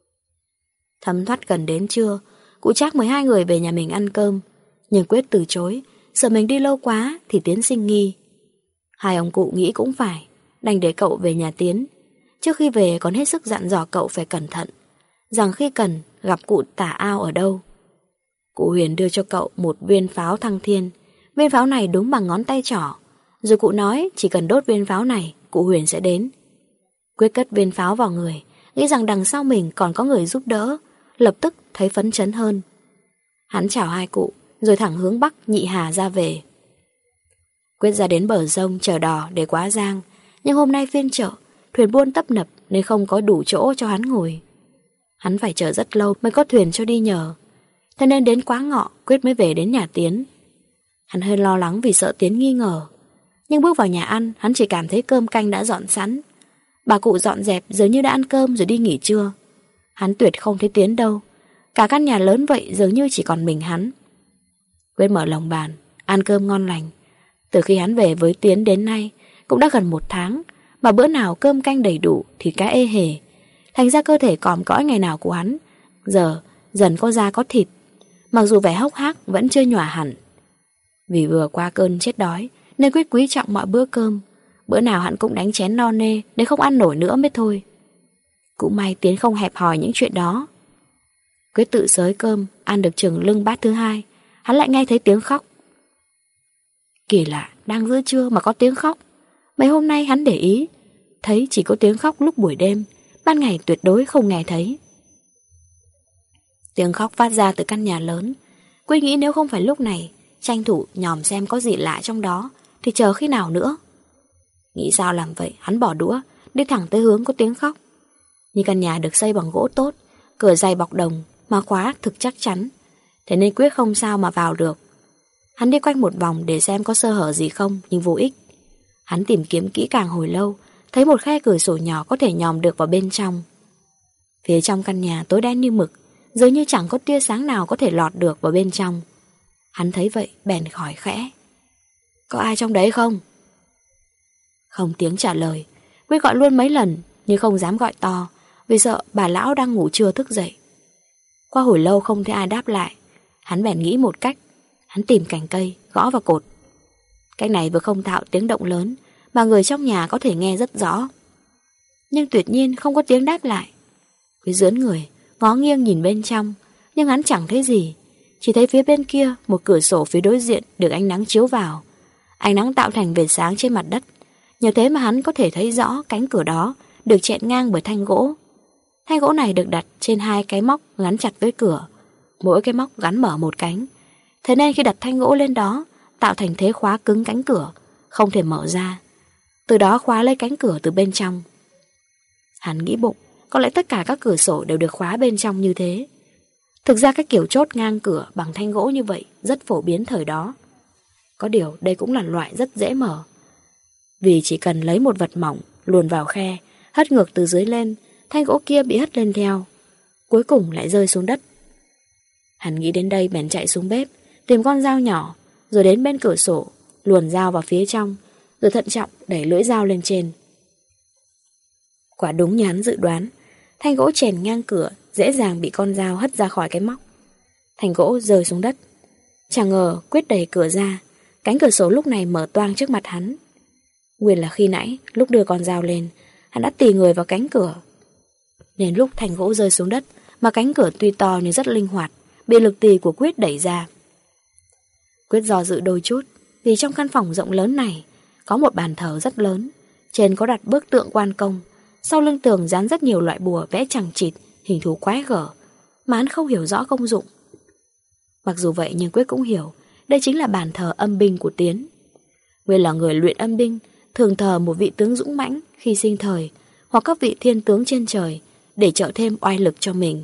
Thấm thoát gần đến trưa, cụ Trác mời hai người về nhà mình ăn cơm, nhưng Quyết từ chối, sợ mình đi lâu quá thì Tiến sinh nghi. Hai ông cụ nghĩ cũng phải, đành để cậu về nhà Tiến. Trước khi về còn hết sức dặn dò cậu phải cẩn thận, rằng khi cần gặp cụ Tả Ao ở đâu. Cụ Huyền đưa cho cậu một viên pháo thăng thiên. Viên pháo này đúng bằng ngón tay trỏ. Rồi cụ nói chỉ cần đốt viên pháo này, cụ Huyền sẽ đến. Quyết cất viên pháo vào người, nghĩ rằng đằng sau mình còn có người giúp đỡ, lập tức thấy phấn chấn hơn. Hắn chào hai cụ, rồi thẳng hướng Bắc Nhị Hà ra về. Quyết ra đến bờ sông chờ đò để quá giang, nhưng hôm nay phiên chợ, thuyền buôn tấp nập nên không có đủ chỗ cho hắn ngồi. Hắn phải chờ rất lâu mới có thuyền cho đi nhờ. Thế nên đến quá ngọ, Quyết mới về đến nhà Tiến. Hắn hơi lo lắng vì sợ Tiến nghi ngờ. Nhưng bước vào nhà ăn, hắn chỉ cảm thấy cơm canh đã dọn sẵn. Bà cụ dọn dẹp dường như đã ăn cơm rồi đi nghỉ trưa. Hắn tuyệt không thấy Tiến đâu. Cả căn nhà lớn vậy dường như chỉ còn mình hắn. Quyết mở lồng bàn, ăn cơm ngon lành. Từ khi hắn về với Tiến đến nay, cũng đã gần một tháng, mà bữa nào cơm canh đầy đủ thì cá ê hề. Thành ra cơ thể còm cõi ngày nào của hắn giờ dần có da có thịt, mặc dù vẻ hốc hác vẫn chưa nhòa hẳn. Vì vừa qua cơn chết đói nên Quyết quý trọng mọi bữa cơm. Bữa nào hắn cũng đánh chén no nê để không ăn nổi nữa mới thôi. Cũng may Tiến không hẹp hòi những chuyện đó. Quyết tự xới cơm, ăn được chừng lưng bát thứ hai, hắn lại nghe thấy tiếng khóc. Kỳ lạ, đang giữa trưa mà có tiếng khóc. Mấy hôm nay hắn để ý, thấy chỉ có tiếng khóc lúc buổi đêm, ban ngày tuyệt đối không nghe thấy. Tiếng khóc phát ra từ căn nhà lớn. Quyết nghĩ nếu không phải lúc này, tranh thủ nhòm xem có gì lạ trong đó, thì chờ khi nào nữa. Nghĩ sao làm vậy, hắn bỏ đũa, đi thẳng tới hướng có tiếng khóc. Nhưng căn nhà được xây bằng gỗ tốt, cửa dày bọc đồng, mà khóa thực chắc chắn, thế nên Quyết không sao mà vào được. Hắn đi quanh một vòng để xem có sơ hở gì không, nhưng vô ích. Hắn tìm kiếm kỹ càng hồi lâu, thấy một khe cửa sổ nhỏ có thể nhòm được vào bên trong. Phía trong căn nhà tối đen như mực, dường như chẳng có tia sáng nào có thể lọt được vào bên trong. Hắn thấy vậy bèn hỏi khẽ, có ai trong đấy không? Không tiếng trả lời. Quyết gọi luôn mấy lần nhưng không dám gọi to, vì sợ bà lão đang ngủ trưa thức dậy. Qua hồi lâu không thấy ai đáp lại, hắn bèn nghĩ một cách. Hắn tìm cành cây, gõ vào cột. Cách này vừa không tạo tiếng động lớn, mà người trong nhà có thể nghe rất rõ. Nhưng tuyệt nhiên không có tiếng đáp lại. Quyết dướn người, ngó nghiêng nhìn bên trong, nhưng hắn chẳng thấy gì. Chỉ thấy phía bên kia, một cửa sổ phía đối diện được ánh nắng chiếu vào. Ánh nắng tạo thành vệt sáng trên mặt đất. Nhờ thế mà hắn có thể thấy rõ cánh cửa đó được chẹn ngang bởi thanh gỗ. Thanh gỗ này được đặt trên hai cái móc gắn chặt với cửa, mỗi cái móc gắn mở một cánh. Thế nên khi đặt thanh gỗ lên đó, tạo thành thế khóa cứng cánh cửa, không thể mở ra. Từ đó khóa lấy cánh cửa từ bên trong. Hắn nghĩ bụng, có lẽ tất cả các cửa sổ đều được khóa bên trong như thế. Thực ra cái kiểu chốt ngang cửa bằng thanh gỗ như vậy rất phổ biến thời đó. Có điều đây cũng là loại rất dễ mở. Vì chỉ cần lấy một vật mỏng, luồn vào khe, hất ngược từ dưới lên, thanh gỗ kia bị hất lên theo, cuối cùng lại rơi xuống đất. Hắn nghĩ đến đây bèn chạy xuống bếp, tìm con dao nhỏ, rồi đến bên cửa sổ, luồn dao vào phía trong, rồi thận trọng đẩy lưỡi dao lên trên. Quả đúng như hắn dự đoán, Thanh gỗ chèn ngang cửa dễ dàng bị con dao hất ra khỏi cái móc. Thanh gỗ rơi xuống đất. Chẳng ngờ Quyết đẩy cửa ra, cánh cửa sổ lúc này mở toang trước mặt hắn. Nguyên là khi nãy lúc đưa con dao lên, hắn đã tì người vào cánh cửa, nên lúc thanh gỗ rơi xuống đất mà cánh cửa tuy to nhưng rất linh hoạt, bị lực tì của Quyết đẩy ra. Quyết do dự đôi chút, vì trong căn phòng rộng lớn này có một bàn thờ rất lớn, trên có đặt bức tượng Quan Công, sau lưng tường dán rất nhiều loại bùa vẽ chằng chịt, hình thù quái gở, mà hắn không hiểu rõ công dụng. Mặc dù vậy nhưng Quyết cũng hiểu đây chính là bàn thờ âm binh của Tiến. Nguyên là người luyện âm binh, thường thờ một vị tướng dũng mãnh khi sinh thời, hoặc các vị thiên tướng trên trời, để trợ thêm oai lực cho mình.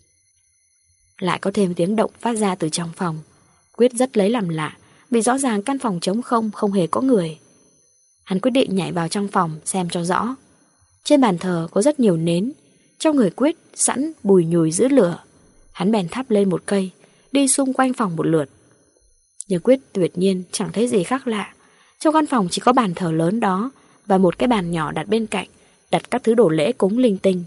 Lại có thêm tiếng động phát ra từ trong phòng. Quyết rất lấy làm lạ, vì rõ ràng căn phòng trống không, không hề có người. Hắn quyết định nhảy vào trong phòng xem cho rõ. Trên bàn thờ có rất nhiều nến, trong người Quyết sẵn bùi nhùi giữ lửa. Hắn bèn thắp lên một cây, đi xung quanh phòng một lượt. Nhưng Quyết tuyệt nhiên chẳng thấy gì khác lạ. Trong căn phòng chỉ có bàn thờ lớn đó và một cái bàn nhỏ đặt bên cạnh, đặt các thứ đồ lễ cúng linh tinh.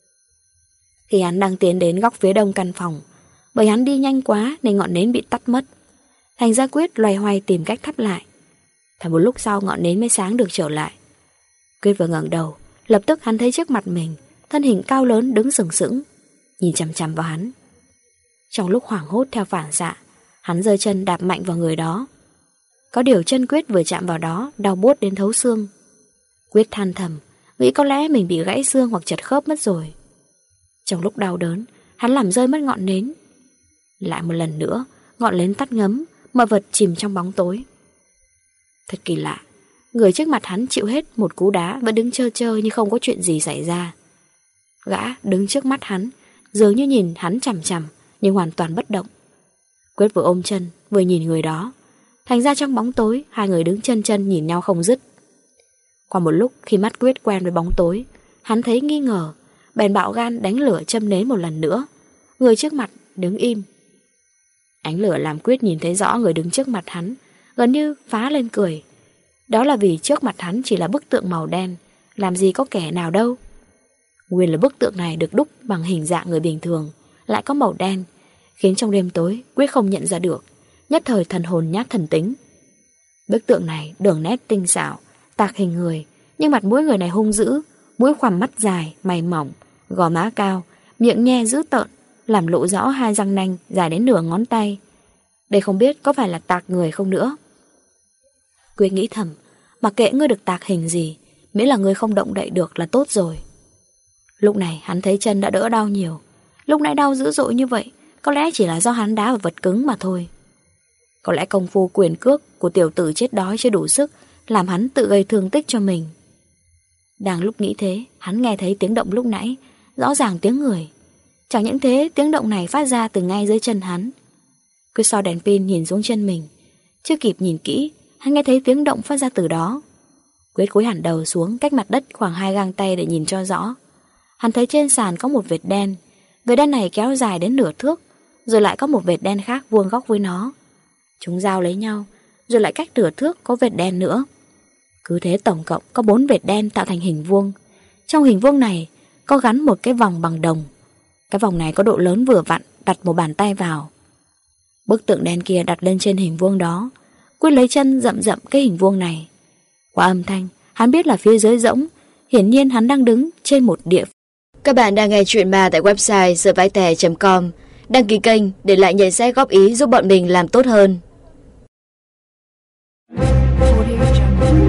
Khi hắn đang tiến đến góc phía đông căn phòng, bởi hắn đi nhanh quá nên ngọn nến bị tắt mất. Thành ra Quyết loay hoay tìm cách thắp lại. Thẳng một lúc sau ngọn nến mới sáng được trở lại. Quyết vừa ngẩng đầu, lập tức hắn thấy trước mặt mình thân hình cao lớn đứng sừng sững, nhìn chằm chằm vào hắn. Trong lúc hoảng hốt theo phản xạ, hắn giơ chân đạp mạnh vào người đó. Có điều chân Quyết vừa chạm vào đó đau buốt đến thấu xương. Quyết than thầm, nghĩ có lẽ mình bị gãy xương hoặc chật khớp mất rồi. Trong lúc đau đớn, hắn làm rơi mất ngọn nến. Lại một lần nữa, ngọn nến tắt ngấm, mọi vật chìm trong bóng tối. Thật kỳ lạ, người trước mặt hắn chịu hết một cú đá vẫn đứng chơ chơ như không có chuyện gì xảy ra. Gã đứng trước mắt hắn, dường như nhìn hắn chằm chằm, nhưng hoàn toàn bất động. Quyết vừa ôm chân, vừa nhìn người đó. Thành ra trong bóng tối, hai người đứng chân chân nhìn nhau không dứt. Qua một lúc khi mắt Quyết quen với bóng tối, hắn thấy nghi ngờ, bèn bạo gan đánh lửa châm nến một lần nữa. Người trước mặt đứng im. Ánh lửa làm Quyết nhìn thấy rõ người đứng trước mặt hắn, gần như phá lên cười. Đó là vì trước mặt hắn chỉ là bức tượng màu đen, làm gì có kẻ nào đâu. Nguyên là bức tượng này được đúc bằng hình dạng người bình thường, lại có màu đen, khiến trong đêm tối Quyết không nhận ra được, nhất thời thần hồn nhát thần tính. Bức tượng này đường nét tinh xảo, tạc hình người, nhưng mặt mũi người này hung dữ, mũi khoằm mắt dài, mày mỏng, gò má cao, miệng nhe dữ tợn, làm lộ rõ hai răng nanh dài đến nửa ngón tay. Đây không biết có phải là tạc người không nữa. Quyết nghĩ thầm, mặc kệ ngươi được tạc hình gì, miễn là ngươi không động đậy được là tốt rồi. Lúc này hắn thấy chân đã đỡ đau nhiều. Lúc nãy đau dữ dội như vậy, có lẽ chỉ là do hắn đá vào vật cứng mà thôi. Có lẽ công phu quyền cước của tiểu tử chết đói chưa đủ sức, làm hắn tự gây thương tích cho mình. Đang lúc nghĩ thế, hắn nghe thấy tiếng động lúc nãy, rõ ràng tiếng người. Chẳng những thế, tiếng động này phát ra từ ngay dưới chân hắn. Quyết soi đèn pin nhìn xuống chân mình. Chưa kịp nhìn kỹ, hắn nghe thấy tiếng động phát ra từ đó. Quyết cúi hẳn đầu xuống cách mặt đất khoảng hai gang tay để nhìn cho rõ. Hắn thấy trên sàn có một vệt đen. Vệt đen này kéo dài đến nửa thước, rồi lại có một vệt đen khác vuông góc với nó. Chúng giao lấy nhau, rồi lại cách nửa thước có vệt đen nữa. Cứ thế tổng cộng có bốn vệt đen tạo thành hình vuông. Trong hình vuông này có gắn một cái vòng bằng đồng. Cái vòng này có độ lớn vừa vặn, đặt một bàn tay vào. Bức tượng đen kia đặt lên trên hình vuông đó. Quyết lấy chân dậm dậm cái hình vuông này. Qua âm thanh, hắn biết là phía dưới rỗng. Hiển nhiên hắn đang đứng trên một địa. Các bạn đang nghe truyện ma tại website sờ vai tè chấm com. Đăng ký kênh để lại nhận xét góp ý giúp bọn mình làm tốt hơn. Audio Jungle.